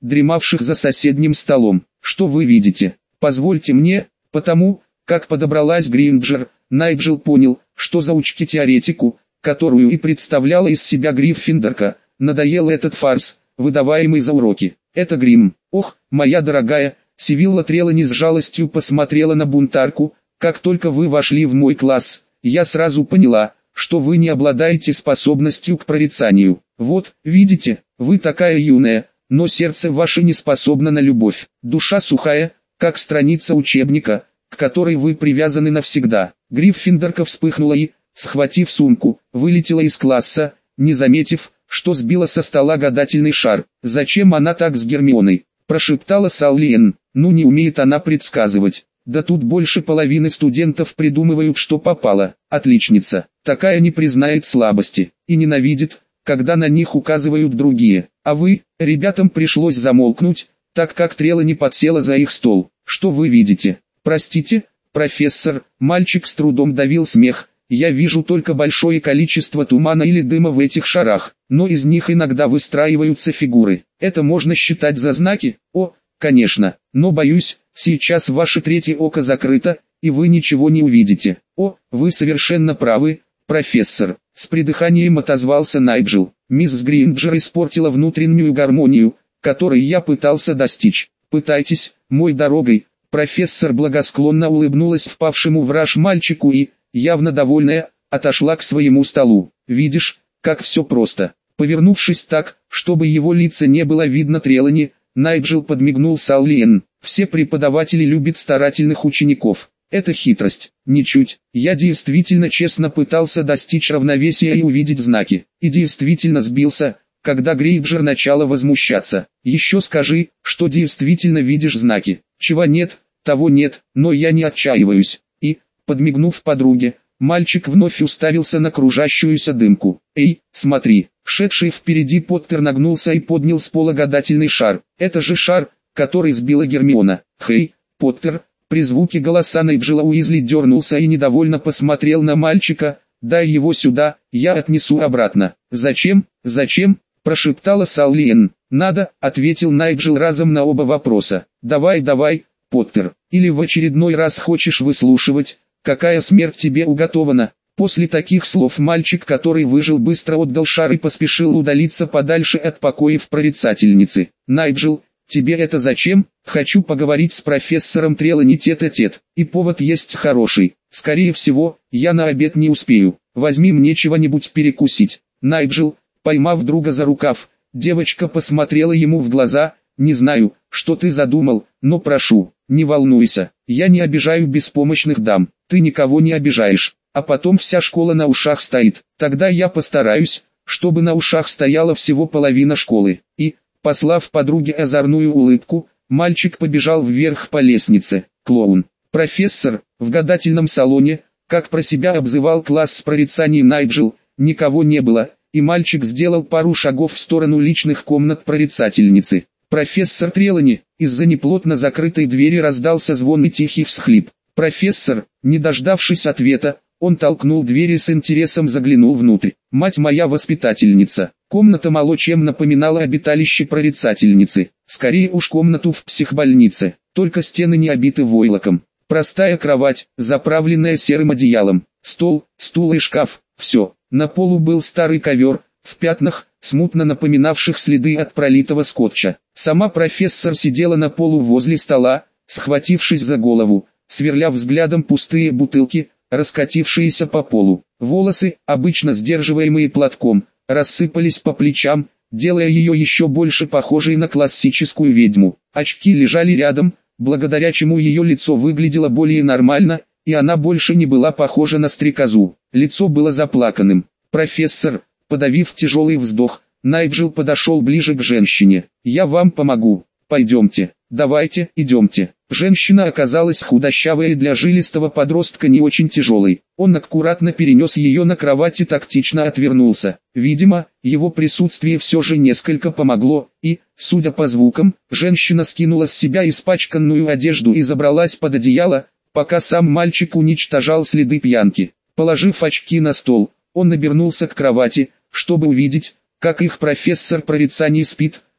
дремавших за соседним столом. Что вы видите? Позвольте мне, потому, как подобралась Гринджер, Найджел понял, что заучке-теоретику, которую и представляла из себя Гриффиндорка, надоел этот фарс, выдаваемый за уроки. Это грим. Ох, моя дорогая, Сивилла Трелани с жалостью посмотрела на бунтарку. Как только вы вошли в мой класс, я сразу поняла, что вы не обладаете способностью к прорицанию. Вот, видите, вы такая юная, но сердце ваше не способно на любовь. Душа сухая, как страница учебника, к которой вы привязаны навсегда. Гриффиндорка вспыхнула и, схватив сумку, вылетела из класса, не заметив, что сбила со стола гадательный шар. «Зачем она так с Гермионой?» – прошептала Саллиен. «Ну не умеет она предсказывать. Да тут больше половины студентов придумывают, что попало. Отличница. Такая не признает слабости. И ненавидит, когда на них указывают другие. А вы, ребятам пришлось замолкнуть, так как Трелани подсела за их стол. Что вы видите? Простите, профессор». Мальчик с трудом давил смех. «Я вижу только большое количество тумана или дыма в этих шарах, но из них иногда выстраиваются фигуры. Это можно считать за знаки? О, конечно, но боюсь, сейчас ваше третье око закрыто, и вы ничего не увидите». «О, вы совершенно правы, профессор», — с придыханием отозвался Найджел. «Мисс Гринджер испортила внутреннюю гармонию, которой я пытался достичь. Пытайтесь, мой дорогой». Профессор благосклонно улыбнулась впавшему в раж мальчику и, явно довольная, отошла к своему столу. «Видишь, как все просто». Повернувшись так, чтобы его лица не было видно Трелани, Найджел подмигнул Саллиен. «Все преподаватели любят старательных учеников. Это хитрость. Ничуть. Я действительно честно пытался достичь равновесия и увидеть знаки. И действительно сбился, когда Грейнджер начала возмущаться. Еще скажи, что действительно видишь знаки. Чего нет, того нет, но я не отчаиваюсь». И, подмигнув подруге, мальчик вновь уставился на кружащуюся дымку. «Эй, смотри!» Шедший впереди Поттер нагнулся и поднял с пола гадательный шар. «Это же шар, который сбила Гермиона». «Хей, Поттер!» При звуке голоса Найджела Уизли дернулся и недовольно посмотрел на мальчика. «Дай его сюда, я отнесу обратно». «Зачем? Зачем?» – прошептала Саллиен. «Надо», – ответил Найджел разом на оба вопроса. «Давай, Поттер, или в очередной раз хочешь выслушивать, какая смерть тебе уготована?» После таких слов мальчик, который выжил, быстро отдал шар и поспешил удалиться подальше от покоев прорицательницы. «Найджел, тебе это зачем?» «Хочу поговорить с профессором Трелани тет-а-тет, и повод есть хороший. Скорее всего, я на обед не успею. Возьми мне чего-нибудь перекусить». Найджел, поймав друга за рукав, девочка посмотрела ему в глаза. «Не знаю, что ты задумал, но прошу, не волнуйся, я не обижаю беспомощных дам, ты никого не обижаешь, а потом вся школа на ушах стоит, тогда я постараюсь, чтобы на ушах стояла всего половина школы». И, послав подруге озорную улыбку, мальчик побежал вверх по лестнице. Клоун. Профессор, в гадательном салоне, как про себя обзывал класс с прорицанием Найджел, никого не было, и мальчик сделал пару шагов в сторону личных комнат прорицательницы. «Профессор Трелани», из-за неплотно закрытой двери раздался звон и тихий всхлип. «Профессор», не дождавшись ответа, он толкнул дверь и с интересом заглянул внутрь. «Мать моя воспитательница». Комната мало чем напоминала обиталище прорицательницы. Скорее уж комнату в психбольнице, только стены не обиты войлоком. Простая кровать, заправленная серым одеялом, стол, стул и шкаф, все. На полу был старый ковер, в пятнах, смутно напоминавших следы от пролитого скотча. Сама профессор сидела на полу возле стола, схватившись за голову, сверля взглядом пустые бутылки, раскатившиеся по полу. Волосы, обычно сдерживаемые платком, рассыпались по плечам, делая ее еще больше похожей на классическую ведьму. Очки лежали рядом, благодаря чему ее лицо выглядело более нормально, и она больше не была похожа на стрекозу. Лицо было заплаканным. «Профессор», подавив тяжелый вздох, Найджел подошел ближе к женщине. «Я вам помогу. Пойдемте». «Давайте, идемте». Женщина оказалась худощавой и для жилистого подростка не очень тяжелой. Он аккуратно перенес ее на кровать и тактично отвернулся. Видимо, его присутствие все же несколько помогло, и, судя по звукам, женщина скинула с себя испачканную одежду и забралась под одеяло, пока сам мальчик уничтожал следы пьянки. Положив очки на стол, он обернулся к кровати, чтобы увидеть, как их профессор прорицаний спит,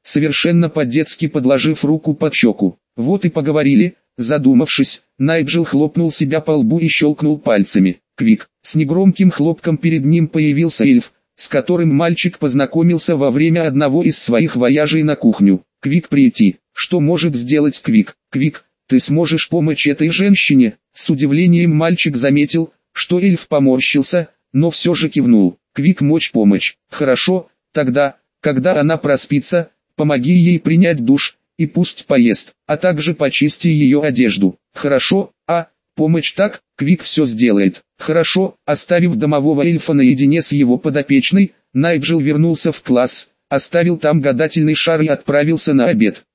совершенно по-детски подложив руку под щеку. Вот и поговорили. Задумавшись, Найджел хлопнул себя по лбу и щелкнул пальцами. Квик. С негромким хлопком перед ним появился эльф, с которым мальчик познакомился во время одного из своих вояжей на кухню. Квик прийти. Что может сделать Квик? Квик, ты сможешь помочь этой женщине? С удивлением мальчик заметил, что эльф поморщился, но все же кивнул. Квик мочь помочь. Хорошо, тогда, когда она проспится, помоги ей принять душ, и пусть поест, а также почисти ее одежду. Хорошо, помощь так, Квик все сделает. Хорошо, оставив домового эльфа наедине с его подопечной, Найджел вернулся в класс, оставил там гадательный шар и отправился на обед.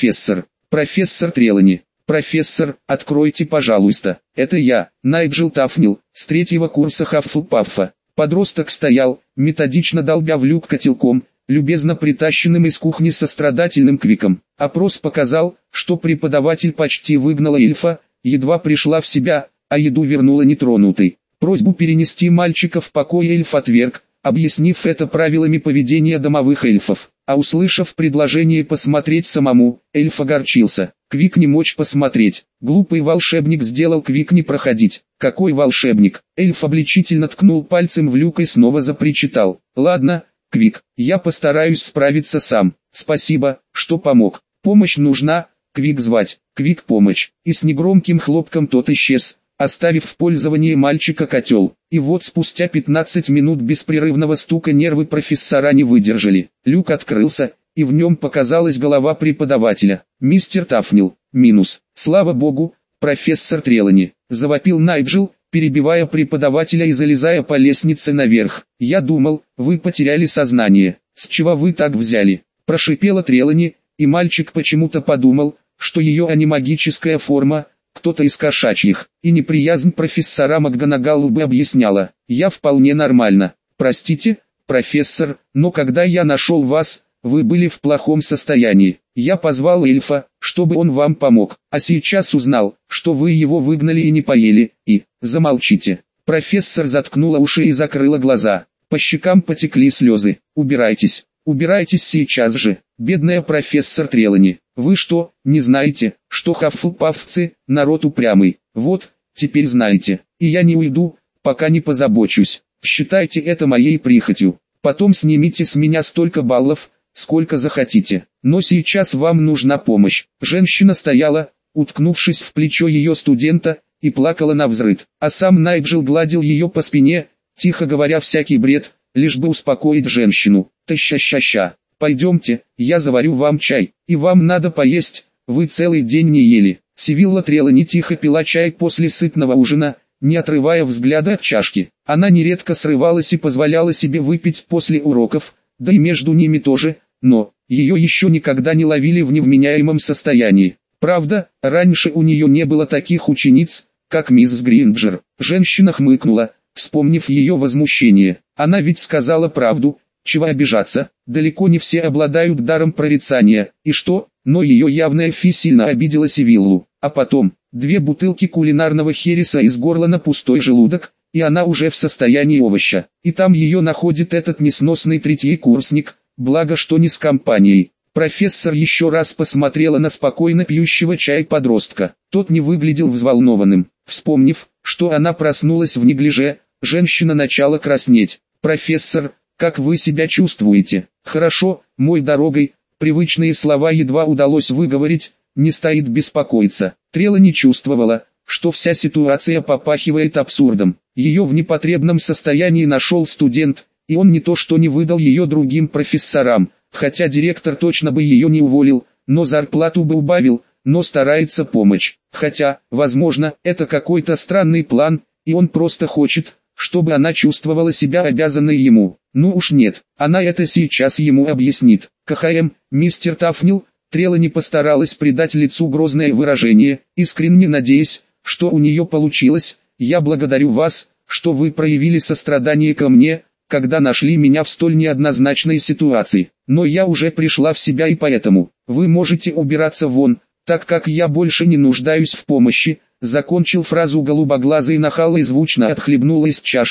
Профессор Трелани. Профессор, откройте, пожалуйста. Это я, Найджел Тафнил, с 3-го курса Хаффлпаффа. Подросток стоял, методично долбя в люк котелком, любезно притащенным из кухни сострадательным Квиком. Опрос показал, что преподаватель почти выгнала эльфа, едва пришла в себя, а еду вернула нетронутой. Просьбу перенести мальчика в покой эльф отверг, объяснив это правилами поведения домовых эльфов. А услышав предложение посмотреть самому, эльф огорчился. Квик не мочь посмотреть. Глупый волшебник сделал Квик не проходить. Какой волшебник? Эльф обличительно ткнул пальцем в люк и снова запричитал. Ладно, Квик, я постараюсь справиться сам. Спасибо, что помог. Помощь нужна, Квик звать, Квик помощь. И с негромким хлопком тот исчез, оставив в пользовании мальчика котел. И вот спустя 15 минут беспрерывного стука нервы профессора не выдержали. Люк открылся, и в нем показалась голова преподавателя. «Мистер Тафнил, минус. Слава богу, профессор Трелани», — завопил Найджел, перебивая преподавателя и залезая по лестнице наверх. «Я думал, вы потеряли сознание. С чего вы так взяли?» — прошипела Трелани, и мальчик почему-то подумал, что ее анимагическая форма — кто-то из кошачьих, и неприязнь профессора МакГонагалл бы объясняла. «Я вполне нормально. Простите, профессор, но когда я нашел вас, вы были в плохом состоянии. Я позвал эльфа, чтобы он вам помог, а сейчас узнал, что вы его выгнали и не поели, и...» «Замолчите». Профессор заткнула уши и закрыла глаза. По щекам потекли слезы. «Убирайтесь, убирайтесь сейчас же, бедная профессор Трелани. Вы что, не знаете, что хаффлпаффцы — народ упрямый? Вот, теперь знаете, и я не уйду, пока не позабочусь. Считайте это моей прихотью. Потом снимите с меня столько баллов, сколько захотите. Но сейчас вам нужна помощь». Женщина стояла, уткнувшись в плечо ее студента, и плакала навзрыд. А сам Найджел гладил ее по спине, тихо говоря всякий бред, лишь бы успокоить женщину. «Та-ща-ща-ща. Пойдемте, я заварю вам чай, и вам надо поесть, вы целый день не ели». Сивилла Трелани тихо пила чай после сытного ужина, не отрывая взгляда от чашки. Она нередко срывалась и позволяла себе выпить после уроков, да и между ними тоже, но ее еще никогда не ловили в невменяемом состоянии. Правда, раньше у нее не было таких учениц, как мисс Гринджер. Женщина хмыкнула, вспомнив ее возмущение. Она ведь сказала правду. Чего обижаться, далеко не все обладают даром прорицания, и что, но ее явная фи сильно обидела Сивиллу. А потом, 2 бутылки кулинарного хереса из горла на пустой желудок, и она уже в состоянии овоща. И там ее находит этот несносный 3-й курсник, благо что не с компанией. Профессор еще раз посмотрела на спокойно пьющего чай подростка. Тот не выглядел взволнованным. Вспомнив, что она проснулась в неглиже, женщина начала краснеть. «Профессор, как вы себя чувствуете?» «Хорошо, мой дорогой», привычные слова едва удалось выговорить, «не стоит беспокоиться». Трелани чувствовала, что вся ситуация попахивает абсурдом. Ее в непотребном состоянии нашел студент, и он не то что не выдал ее другим профессорам, хотя директор точно бы ее не уволил, но зарплату бы убавил, но старается помочь. Хотя, возможно, это какой-то странный план, и он просто хочет, чтобы она чувствовала себя обязанной ему. Ну уж нет, она это сейчас ему объяснит. «КХМ, мистер Тафнил», Трелани постаралась придать лицу грозное выражение, искренне надеясь, что у нее получилось. «Я благодарю вас, что вы проявили сострадание ко мне, когда нашли меня в столь неоднозначной ситуации. Но я уже пришла в себя, и поэтому вы можете убираться вон, так как я больше не нуждаюсь в помощи». Закончил фразу голубоглазый нахал и звучно отхлебнула из чашки,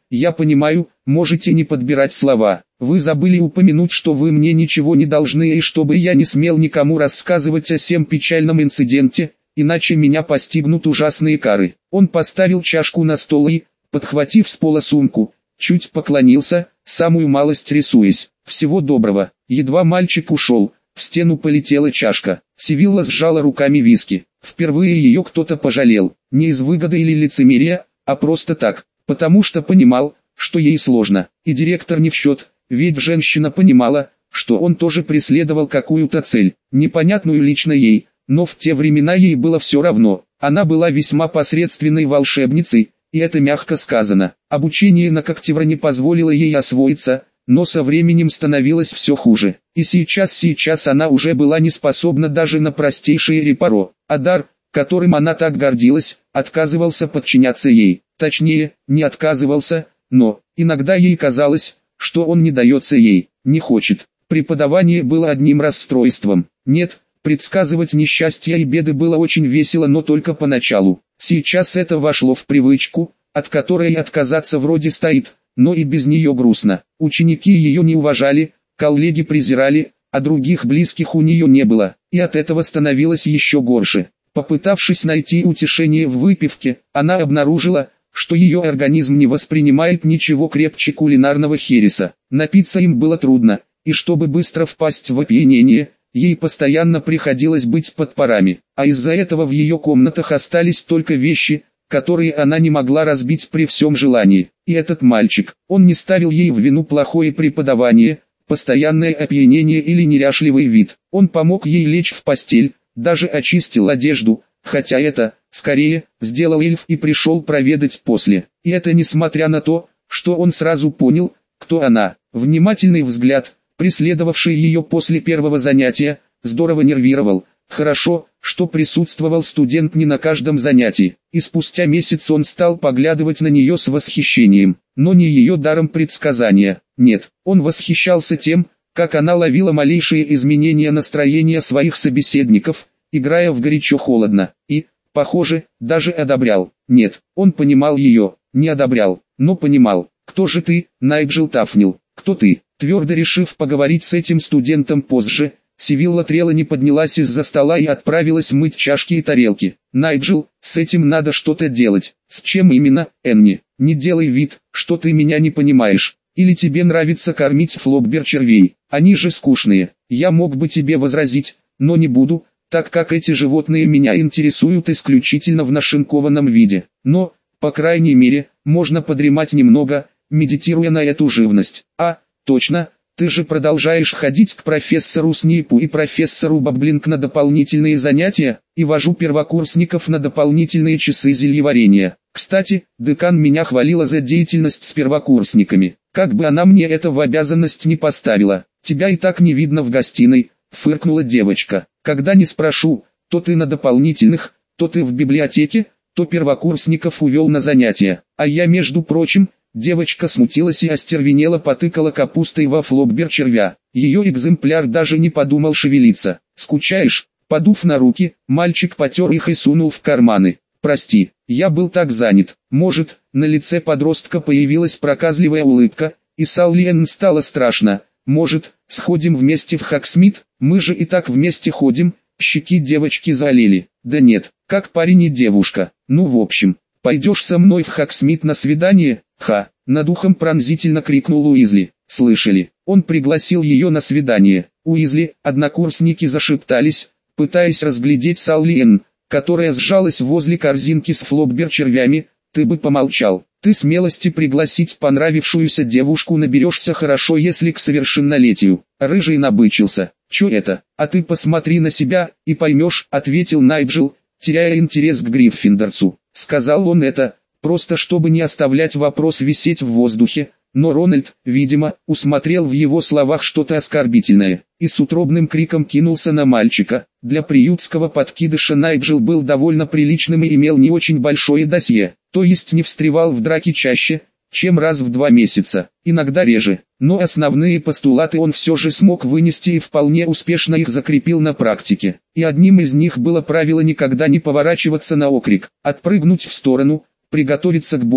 я понимаю, можете не подбирать слова. Вы забыли упомянуть, что вы мне ничего не должны и чтобы я не смел никому рассказывать о сем печальном инциденте, иначе меня постигнут ужасные кары. Он поставил чашку на стол и, подхватив с пола сумку, чуть поклонился, самую малость рисуясь. Всего доброго. Едва мальчик ушел, в стену полетела чашка. Сивилла сжала руками виски. Впервые ее кто-то пожалел, не из выгоды или лицемерия, а просто так, потому что понимал, что ей сложно. И директор не в счет, ведь женщина понимала, что он тоже преследовал какую-то цель, непонятную лично ей, но в те времена ей было все равно. Она была весьма посредственной волшебницей, и это мягко сказано. Обучение на Когтевра не позволило ей освоиться, но со временем становилось все хуже. И сейчас она уже была не способна даже на простейшее репаро, а дар, которым она так гордилась, отказывался подчиняться ей. Точнее, не отказывался, но иногда ей казалось, что он не дается ей, не хочет. Преподавание было одним расстройством. Нет, предсказывать несчастья и беды было очень весело, но только поначалу. Сейчас это вошло в привычку, от которой отказаться вроде стоит, но и без нее грустно. Ученики ее не уважали, коллеги презирали, а других близких у нее не было, и от этого становилось еще горше. Попытавшись найти утешение в выпивке, она обнаружила, что ее организм не воспринимает ничего крепче кулинарного хереса. Напиться им было трудно, и чтобы быстро впасть в опьянение, ей постоянно приходилось быть под парами, а из-за этого в ее комнатах остались только вещи, которые она не могла разбить при всем желании. И этот мальчик, он не ставил ей в вину плохое преподавание, постоянное опьянение или неряшливый вид. Он помог ей лечь в постель, даже очистил одежду, хотя это, скорее, сделал эльф и пришел проведать после. И это несмотря на то, что он сразу понял, кто она. Внимательный взгляд, преследовавший ее после первого занятия, здорово нервировал. Хорошо, что присутствовал студент не на каждом занятии, и спустя месяц он стал поглядывать на нее с восхищением, но не ее даром предсказания. Нет, он восхищался тем, как она ловила малейшие изменения настроения своих собеседников, играя в горячо-холодно, и, похоже, даже одобрял. Нет, он понимал ее, не одобрял, но понимал. «Кто же ты, Найджел Тафнил? Кто ты?» Твердо решив поговорить с этим студентом позже, Сивилла Трелани поднялась из-за стола и отправилась мыть чашки и тарелки. «Найджел, с этим надо что-то делать». «С чем именно, Энни? Не делай вид, что ты меня не понимаешь. Или тебе нравится кормить флоббер-червей? Они же скучные. Я мог бы тебе возразить, но не буду, так как эти животные меня интересуют исключительно в нашинкованном виде. Но, по крайней мере, можно подремать немного, медитируя на эту живность. А, точно, ты же продолжаешь ходить к профессору Снипу и профессору Баблинг на дополнительные занятия, и вожу первокурсников на дополнительные часы зельеварения. Кстати, декан меня хвалила за деятельность с первокурсниками. Как бы она мне это в обязанность не поставила. Тебя и так не видно в гостиной, фыркнула девочка. Когда не спрошу, то ты на дополнительных, то ты в библиотеке, то первокурсников увел на занятия. А я, между прочим, девочка смутилась и остервенела, потыкала капустой во флоббер-червя. Ее экземпляр даже не подумал шевелиться. «Скучаешь?» Подув на руки, мальчик потер их и сунул в карманы. «Прости, я был так занят». Может, на лице подростка появилась проказливая улыбка, и Саллиен стало страшно. «Может, сходим вместе в Хоксмит? Мы же и так вместе ходим». Щеки девочки заолели. «Да нет, как парень и девушка. Ну в общем, пойдешь со мной в Хоксмит на свидание?» «Ха!» — над ухом пронзительно крикнул Уизли. «Слышали?» Он пригласил ее на свидание. Уизли, однокурсники зашептались, пытаясь разглядеть Саллиен, которая сжалась возле корзинки с флоббер-червями. «Ты бы помолчал. Ты смелости пригласить понравившуюся девушку наберешься хорошо, если к совершеннолетию». Рыжий набычился. «Чё это? А ты посмотри на себя, и поймешь», — ответил Найджел, теряя интерес к Гриффиндорцу. Сказал он это, просто чтобы не оставлять вопрос висеть в воздухе, но Рональд, видимо, усмотрел в его словах что-то оскорбительное, и с утробным криком кинулся на мальчика. Для приютского подкидыша Найджел был довольно приличным и имел не очень большое досье, то есть не встревал в драки чаще, чем раз в 2 месяца, иногда реже, но основные постулаты он все же смог вынести и вполне успешно их закрепил на практике. И одним из них было правило никогда не поворачиваться на окрик, отпрыгнуть в сторону, приготовиться к бою,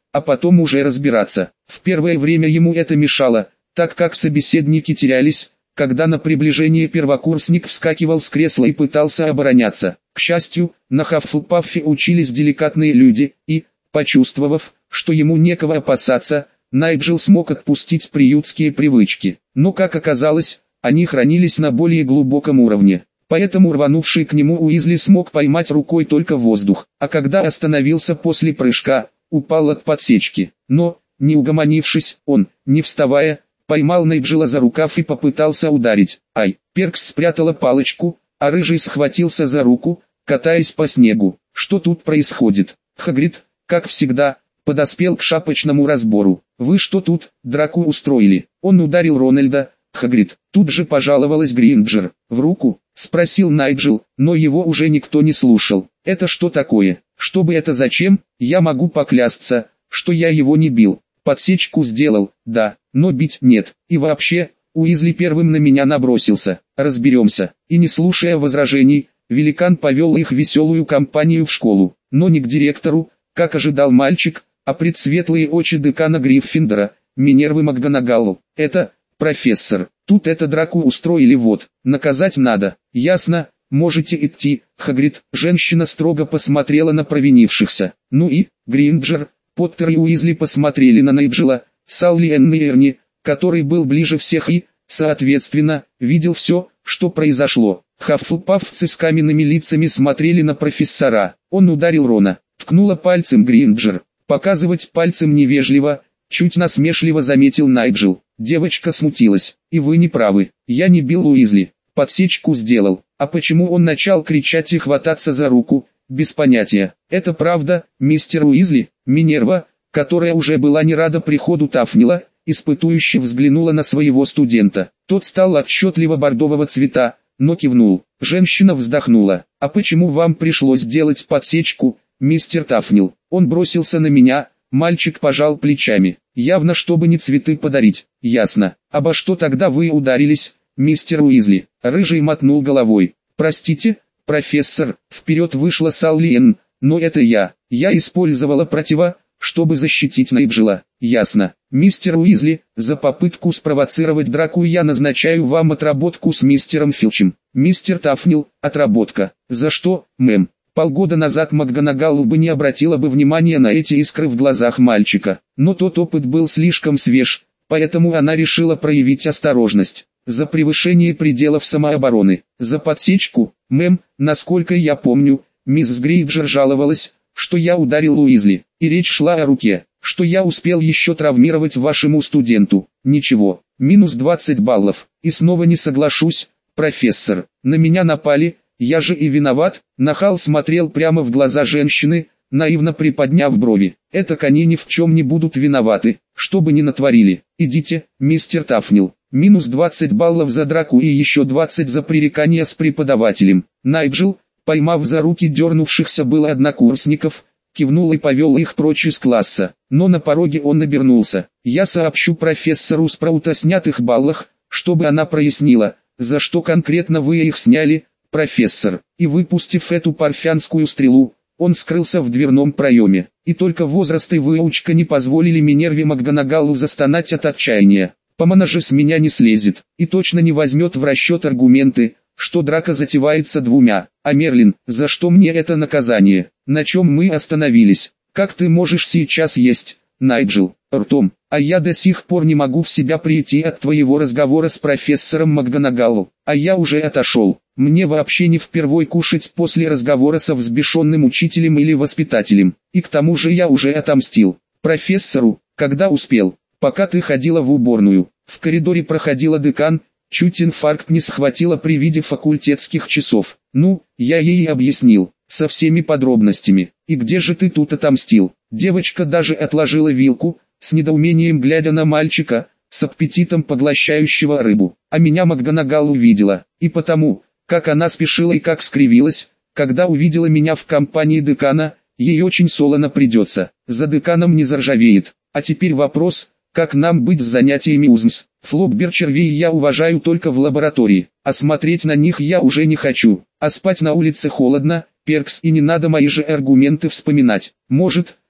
а потом уже разбираться. В первое время ему это мешало, так как собеседники терялись, когда на приближение первокурсник вскакивал с кресла и пытался обороняться. К счастью, на Хаффлпаффе учились деликатные люди, и, почувствовав, что ему некого опасаться, Найджел смог отпустить приютские привычки. Но, как оказалось, они хранились на более глубоком уровне. Поэтому рванувший к нему Уизли смог поймать рукой только воздух, а когда остановился после прыжка, упал от подсечки. Но, не угомонившись, он, не вставая, поймал Найджела за рукав и попытался ударить. Ай, Перкс спрятала палочку, а Рыжий схватился за руку, катаясь по снегу. Что тут происходит? Хагрид, как всегда, подоспел к шапочному разбору. «Вы что тут, драку устроили?» Он ударил Рональда. «Хагрид». Тут же пожаловалась Гринджер. «В руку?» — спросил Найджел, но его уже никто не слушал. «Это что такое? Чтобы это зачем? Я могу поклясться, что я его не бил. Подсечку сделал, да, но бить нет. И вообще, Уизли первым на меня набросился. Разберемся». И не слушая возражений, великан повел их веселую компанию в школу, но не к директору, как ожидал мальчик, а пред светлые очи декана Гриффиндора, Минервы МакГонагалл. «Это, профессор, тут это драку устроили, вот, наказать надо». «Ясно, можете идти, Хагрид». Женщина строго посмотрела на провинившихся. Ну и, Гринджер, Поттер и Уизли посмотрели на Найджела, Салли и Эрни, который был ближе всех и, соответственно, видел все, что произошло. Хаффлпаффцы с каменными лицами смотрели на профессора. Он ударил Рона. Ткнула пальцем Гринджер. «Показывать пальцем невежливо», — чуть насмешливо заметил Найджел. Девочка смутилась. «И вы не правы, я не бил Уизли, подсечку сделал». А почему он начал кричать и хвататься за руку, без понятия. «Это правда, мистер Уизли?» Минерва, которая уже была не рада приходу Тафнила, испытующе взглянула на своего студента. Тот стал отчетливо бордового цвета, но кивнул. Женщина вздохнула. «А почему вам пришлось делать подсечку, мистер Тафнил?» Он бросился на меня. Мальчик пожал плечами. «Явно, чтобы не цветы подарить». «Ясно. Обо что тогда вы ударились, мистер Уизли?» Рыжий мотнул головой. «Простите, профессор». Вперед вышла Салли Энн. «Но это я. Я использовала чтобы защитить Найджела». «Ясно. Мистер Уизли, за попытку спровоцировать драку я назначаю вам отработку с мистером Филчем». «Мистер Тафнил, отработка. За что, мэм?» Полгода назад МакГонагалл бы не обратила бы внимания на эти искры в глазах мальчика. Но тот опыт был слишком свеж, поэтому она решила проявить осторожность. «За превышение пределов самообороны». «За подсечку, мэм, насколько я помню, мисс Грейджер жаловалась, что я ударил Уизли, и речь шла о руке, что я успел еще травмировать вашему студенту». «Ничего, минус 20 баллов, и снова не соглашусь, профессор, на меня напали, я же и виноват». Нахал смотрел прямо в глаза женщины, наивно приподняв брови. «Это они ни в чем не будут виноваты, что бы ни натворили. Идите, мистер Тафнил». Минус 20 баллов за драку и еще 20 за пререкание с преподавателем. Найджел, поймав за руки дернувшихся было однокурсников, кивнул и повел их прочь из класса. Но на пороге он обернулся. «Я сообщу профессору Спраута о снятых баллах, чтобы она прояснила, за что конкретно вы их сняли, профессор». И выпустив эту парфянскую стрелу, он скрылся в дверном проеме. И только возраст и выучка не позволили Минерве МакГонагаллу застонать от отчаяния. Помана же с меня не слезет, и точно не возьмет в расчет аргументы, что драка затевается двумя. «А Мерлин, за что мне это наказание? На чем мы остановились? Как ты можешь сейчас есть, Найджел, ртом? А я до сих пор не могу в себя прийти от твоего разговора с профессором МакГонагалл. А я уже отошел. Мне вообще не впервой кушать после разговора со взбешенным учителем или воспитателем. И к тому же я уже отомстил профессору, когда успел. Пока ты ходила в уборную, в коридоре проходила декан, чуть инфаркт не схватила при виде факультетских часов. Ну, я ей объяснил, со всеми подробностями. И где же ты тут отомстил?» Девочка даже отложила вилку, с недоумением глядя на мальчика, с аппетитом поглощающего рыбу. А меня МакГонагалл увидела, и потому, как она спешила и как скривилась, когда увидела меня в компании декана, ей очень солоно придется. За деканом не заржавеет. А теперь вопрос, как нам быть с занятиями УЗНС? Флоббер червей я уважаю только в лаборатории, а смотреть на них я уже не хочу. А спать на улице холодно, Перкс, и не надо мои же аргументы вспоминать. Может,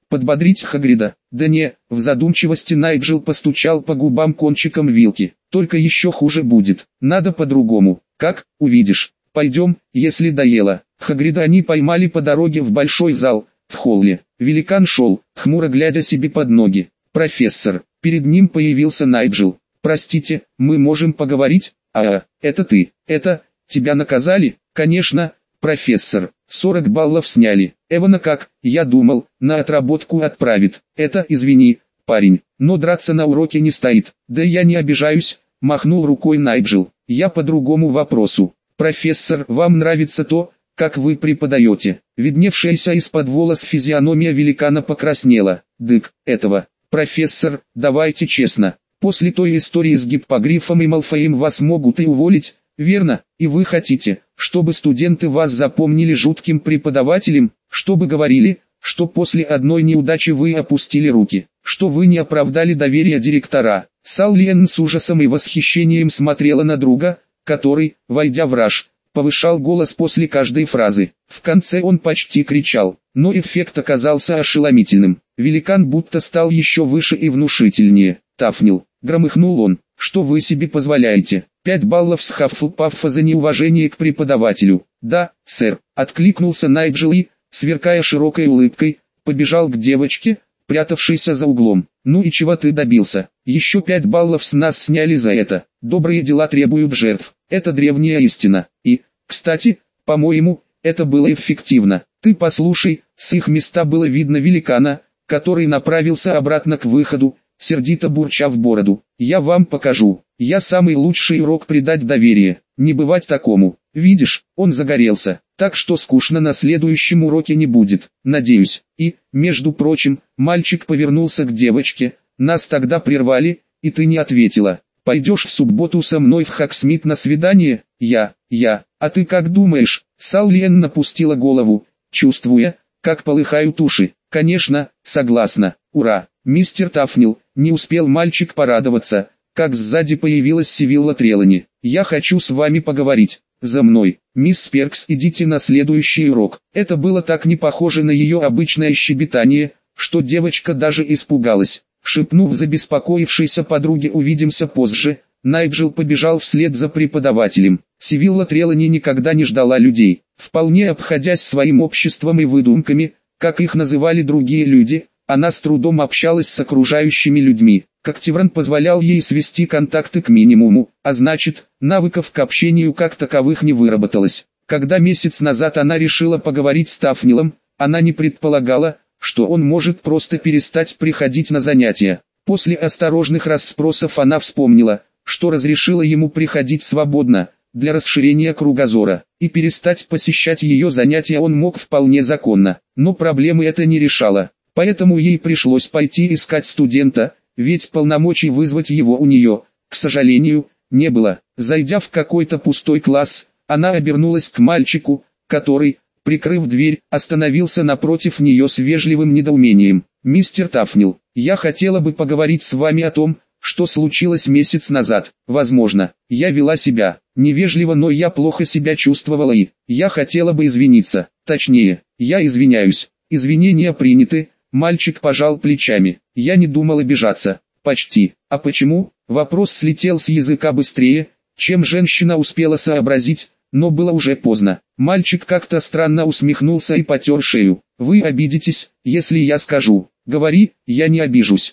Подбодрить Хагрида? Да не, в задумчивости Найджел постучал по губам кончиком вилки. Только еще хуже будет. Надо по-другому. Как, увидишь. Пойдем, если доела. Хагрида они поймали по дороге в большой зал, в холле. Великан шел, хмуро глядя себе под ноги. «Профессор». Перед ним появился Найджел. «Простите, мы можем поговорить?» Это ты. Это, тебя наказали?» «Конечно, профессор. 40 баллов сняли. Эвана как, я думал, на отработку отправит. Это, извини, парень, но драться на уроке не стоит». «Да я не обижаюсь», махнул рукой Найджел. «Я по другому вопросу. Профессор, вам нравится то, как вы преподаете?» Видневшаяся из-под волос физиономия великана покраснела. «Дык, этого. Профессор, давайте честно. После той истории с Гиппогрифом и Малфоем вас могут и уволить, верно? И вы хотите, чтобы студенты вас запомнили жутким преподавателем, чтобы говорили, что после одной неудачи вы опустили руки, что вы не оправдали доверие директора?» Саллиен с ужасом и восхищением смотрела на друга, который, войдя в раж, повышал голос после каждой фразы. В конце он почти кричал, но эффект оказался ошеломительным. Великан будто стал еще выше и внушительнее. «Тафнил», громыхнул он, — «что вы себе позволяете? 5 баллов с Хаффлпаффа за неуважение к преподавателю». «Да, сэр», — откликнулся Найджел и, сверкая широкой улыбкой, побежал к девочке, прятавшейся за углом. «Ну и чего ты добился? Еще 5 баллов с нас сняли за это. Добрые дела требуют жертв. Это древняя истина. И, кстати, по-моему, это было эффективно. Ты послушай». С их места было видно великана, который направился обратно к выходу, сердито бурча в бороду. «Я вам покажу. Я самый лучший урок придать доверие. Не бывать такому. Видишь, он загорелся. Так что скучно на следующем уроке не будет, надеюсь». И, между прочим, мальчик повернулся к девочке. «Нас тогда прервали, и ты не ответила. Пойдешь в субботу со мной в Хаксмит на свидание?» Я. А ты как думаешь?» Саллиен напустила голову, чувствуя, как полыхают уши. «Конечно, согласна. Ура!» «Мистер Тафнил», не успел мальчик порадоваться, как сзади появилась Сивилла Трелани. «Я хочу с вами поговорить. За мной. Мисс Перкс, идите на следующий урок». Это было так не похоже на ее обычное щебетание, что девочка даже испугалась. Шепнув забеспокоившейся подруге «увидимся позже», Найджел побежал вслед за преподавателем. Сивилла Трелани никогда не ждала людей. Вполне обходясь своим обществом и выдумками, как их называли другие люди, она с трудом общалась с окружающими людьми. Когтевран позволял ей свести контакты к минимуму, а значит, навыков к общению как таковых не выработалось. Когда месяц назад она решила поговорить с Тафнилом, она не предполагала, что он может просто перестать приходить на занятия. После осторожных расспросов она вспомнила, что разрешила ему приходить свободно, для расширения кругозора, и перестать посещать ее занятия он мог вполне законно. Но проблемы это не решало. Поэтому ей пришлось пойти искать студента, ведь полномочий вызвать его у нее, к сожалению, не было. Зайдя в какой-то пустой класс, она обернулась к мальчику, который, прикрыв дверь, остановился напротив нее с вежливым недоумением. «Мистер Тафнил, я хотела бы поговорить с вами о том, что случилось месяц назад. Возможно, я вела себя невежливо, но я плохо себя чувствовала и я хотела бы извиниться. Точнее, я извиняюсь. Извинения приняты». Мальчик пожал плечами. «Я не думал обижаться». «Почти. А почему?» Вопрос слетел с языка быстрее, чем женщина успела сообразить, но было уже поздно. Мальчик как-то странно усмехнулся и потер шею. «Вы обидитесь, если я скажу». «Говори, я не обижусь».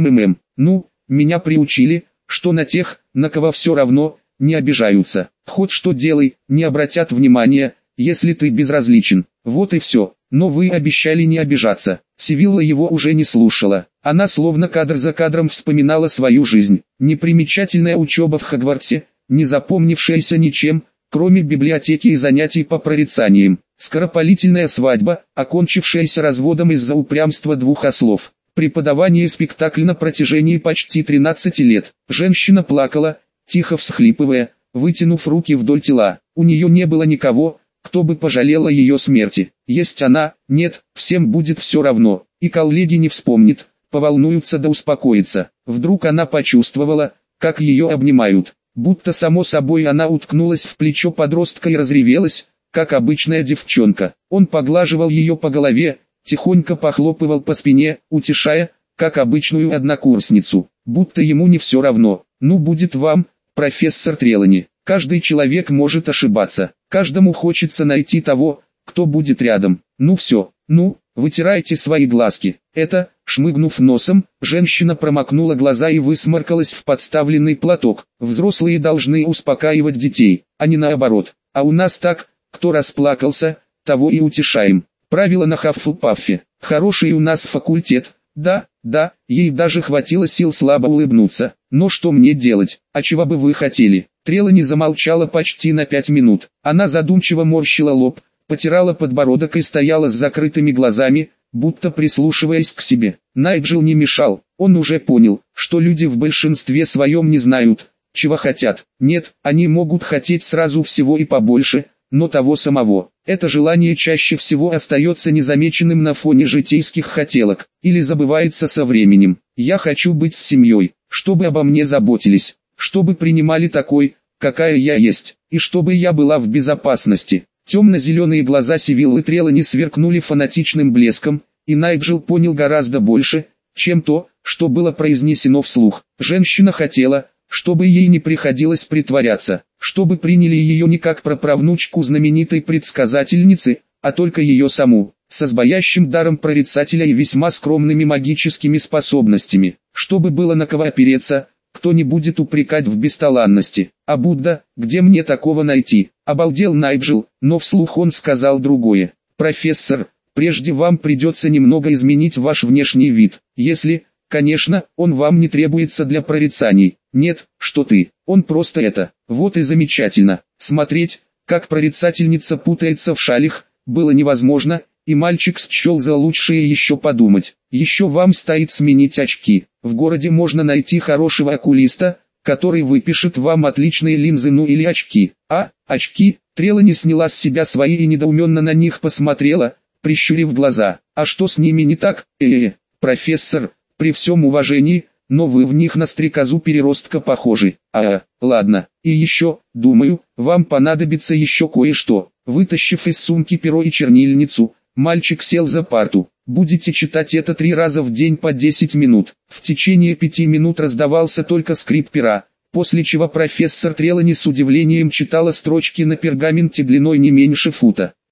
«Ну, меня приучили, что на тех, на кого все равно, не обижаются. Хоть что делай, не обратят внимания, если ты безразличен. Вот и все. Но вы обещали не обижаться». Сивилла его уже не слушала. Она словно кадр за кадром вспоминала свою жизнь. Непримечательная учеба в Хогвартсе, не запомнившаяся ничем, кроме библиотеки и занятий по прорицаниям. Скоропалительная свадьба, окончившаяся разводом из-за упрямства 2 ослов. Преподавание спектакля на протяжении почти 13 лет. Женщина плакала, тихо всхлипывая, вытянув руки вдоль тела. У нее не было никого, кто бы пожалел о ее смерти. Есть она, нет, всем будет все равно. И коллеги не вспомнит, поволнуются да успокоятся. Вдруг она почувствовала, как ее обнимают. Будто само собой она уткнулась в плечо подростка и разревелась, как обычная девчонка. Он поглаживал ее по голове, тихонько похлопывал по спине, утешая, как обычную однокурсницу, будто ему не все равно. «Ну будет вам, профессор Трелани, каждый человек может ошибаться, каждому хочется найти того, кто будет рядом. Ну все, ну, вытирайте свои глазки». Это, шмыгнув носом, женщина промокнула глаза и высморкалась в подставленный платок. Взрослые должны успокаивать детей, а не наоборот. А у нас так, кто расплакался, того и утешаем. Правило на Хаффлпаффе. Хороший у нас факультет. Да, ей даже хватило сил слабо улыбнуться. Но что мне делать, а чего бы вы хотели? Трелани замолчала почти на 5 минут. Она задумчиво морщила лоб, потирала подбородок и стояла с закрытыми глазами, будто прислушиваясь к себе. Найджел не мешал, он уже понял, что люди в большинстве своем не знают, чего хотят. Нет, они могут хотеть сразу всего и побольше, но того самого. Это желание чаще всего остается незамеченным на фоне житейских хотелок, или забывается со временем. Я хочу быть с семьей, чтобы обо мне заботились, чтобы принимали такой, какая я есть, и чтобы я была в безопасности. Темно-зеленые глаза Сивиллы Трелани сверкнули фанатичным блеском, и Найджел понял гораздо больше, чем то, что было произнесено вслух. Женщина хотела, чтобы ей не приходилось притворяться, чтобы приняли ее не как праправнучку знаменитой предсказательницы, а только ее саму, со сбоящим даром прорицателя и весьма скромными магическими способностями, чтобы было на кого опереться, кто не будет упрекать в бесталанности. А Будда, где мне такого найти? Обалдел Найджел, но вслух он сказал другое. Профессор, прежде вам придется немного изменить ваш внешний вид, если, конечно, он вам не требуется для прорицаний. Нет, что ты, он просто это. Вот и замечательно. Смотреть, как прорицательница путается в шалях, было невозможно, и мальчик счел за лучшее еще подумать. Еще вам стоит сменить очки. В городе можно найти хорошего окулиста, который выпишет вам отличные линзы, ну или очки. А, очки? Трелани сняла с себя свои и недоуменно на них посмотрела, прищурив глаза. А что с ними не так? Профессор, при всем уважении, но вы в них на стрекозу переростка похожи. Ладно. И еще, думаю, вам понадобится еще кое-что. Вытащив из сумки перо и чернильницу, мальчик сел за парту. Будете читать это 3 раза в день по 10 минут. В течение 5 минут раздавался только скрип пера, после чего профессор Трелани с удивлением читала строчки на пергаменте длиной не меньше фута.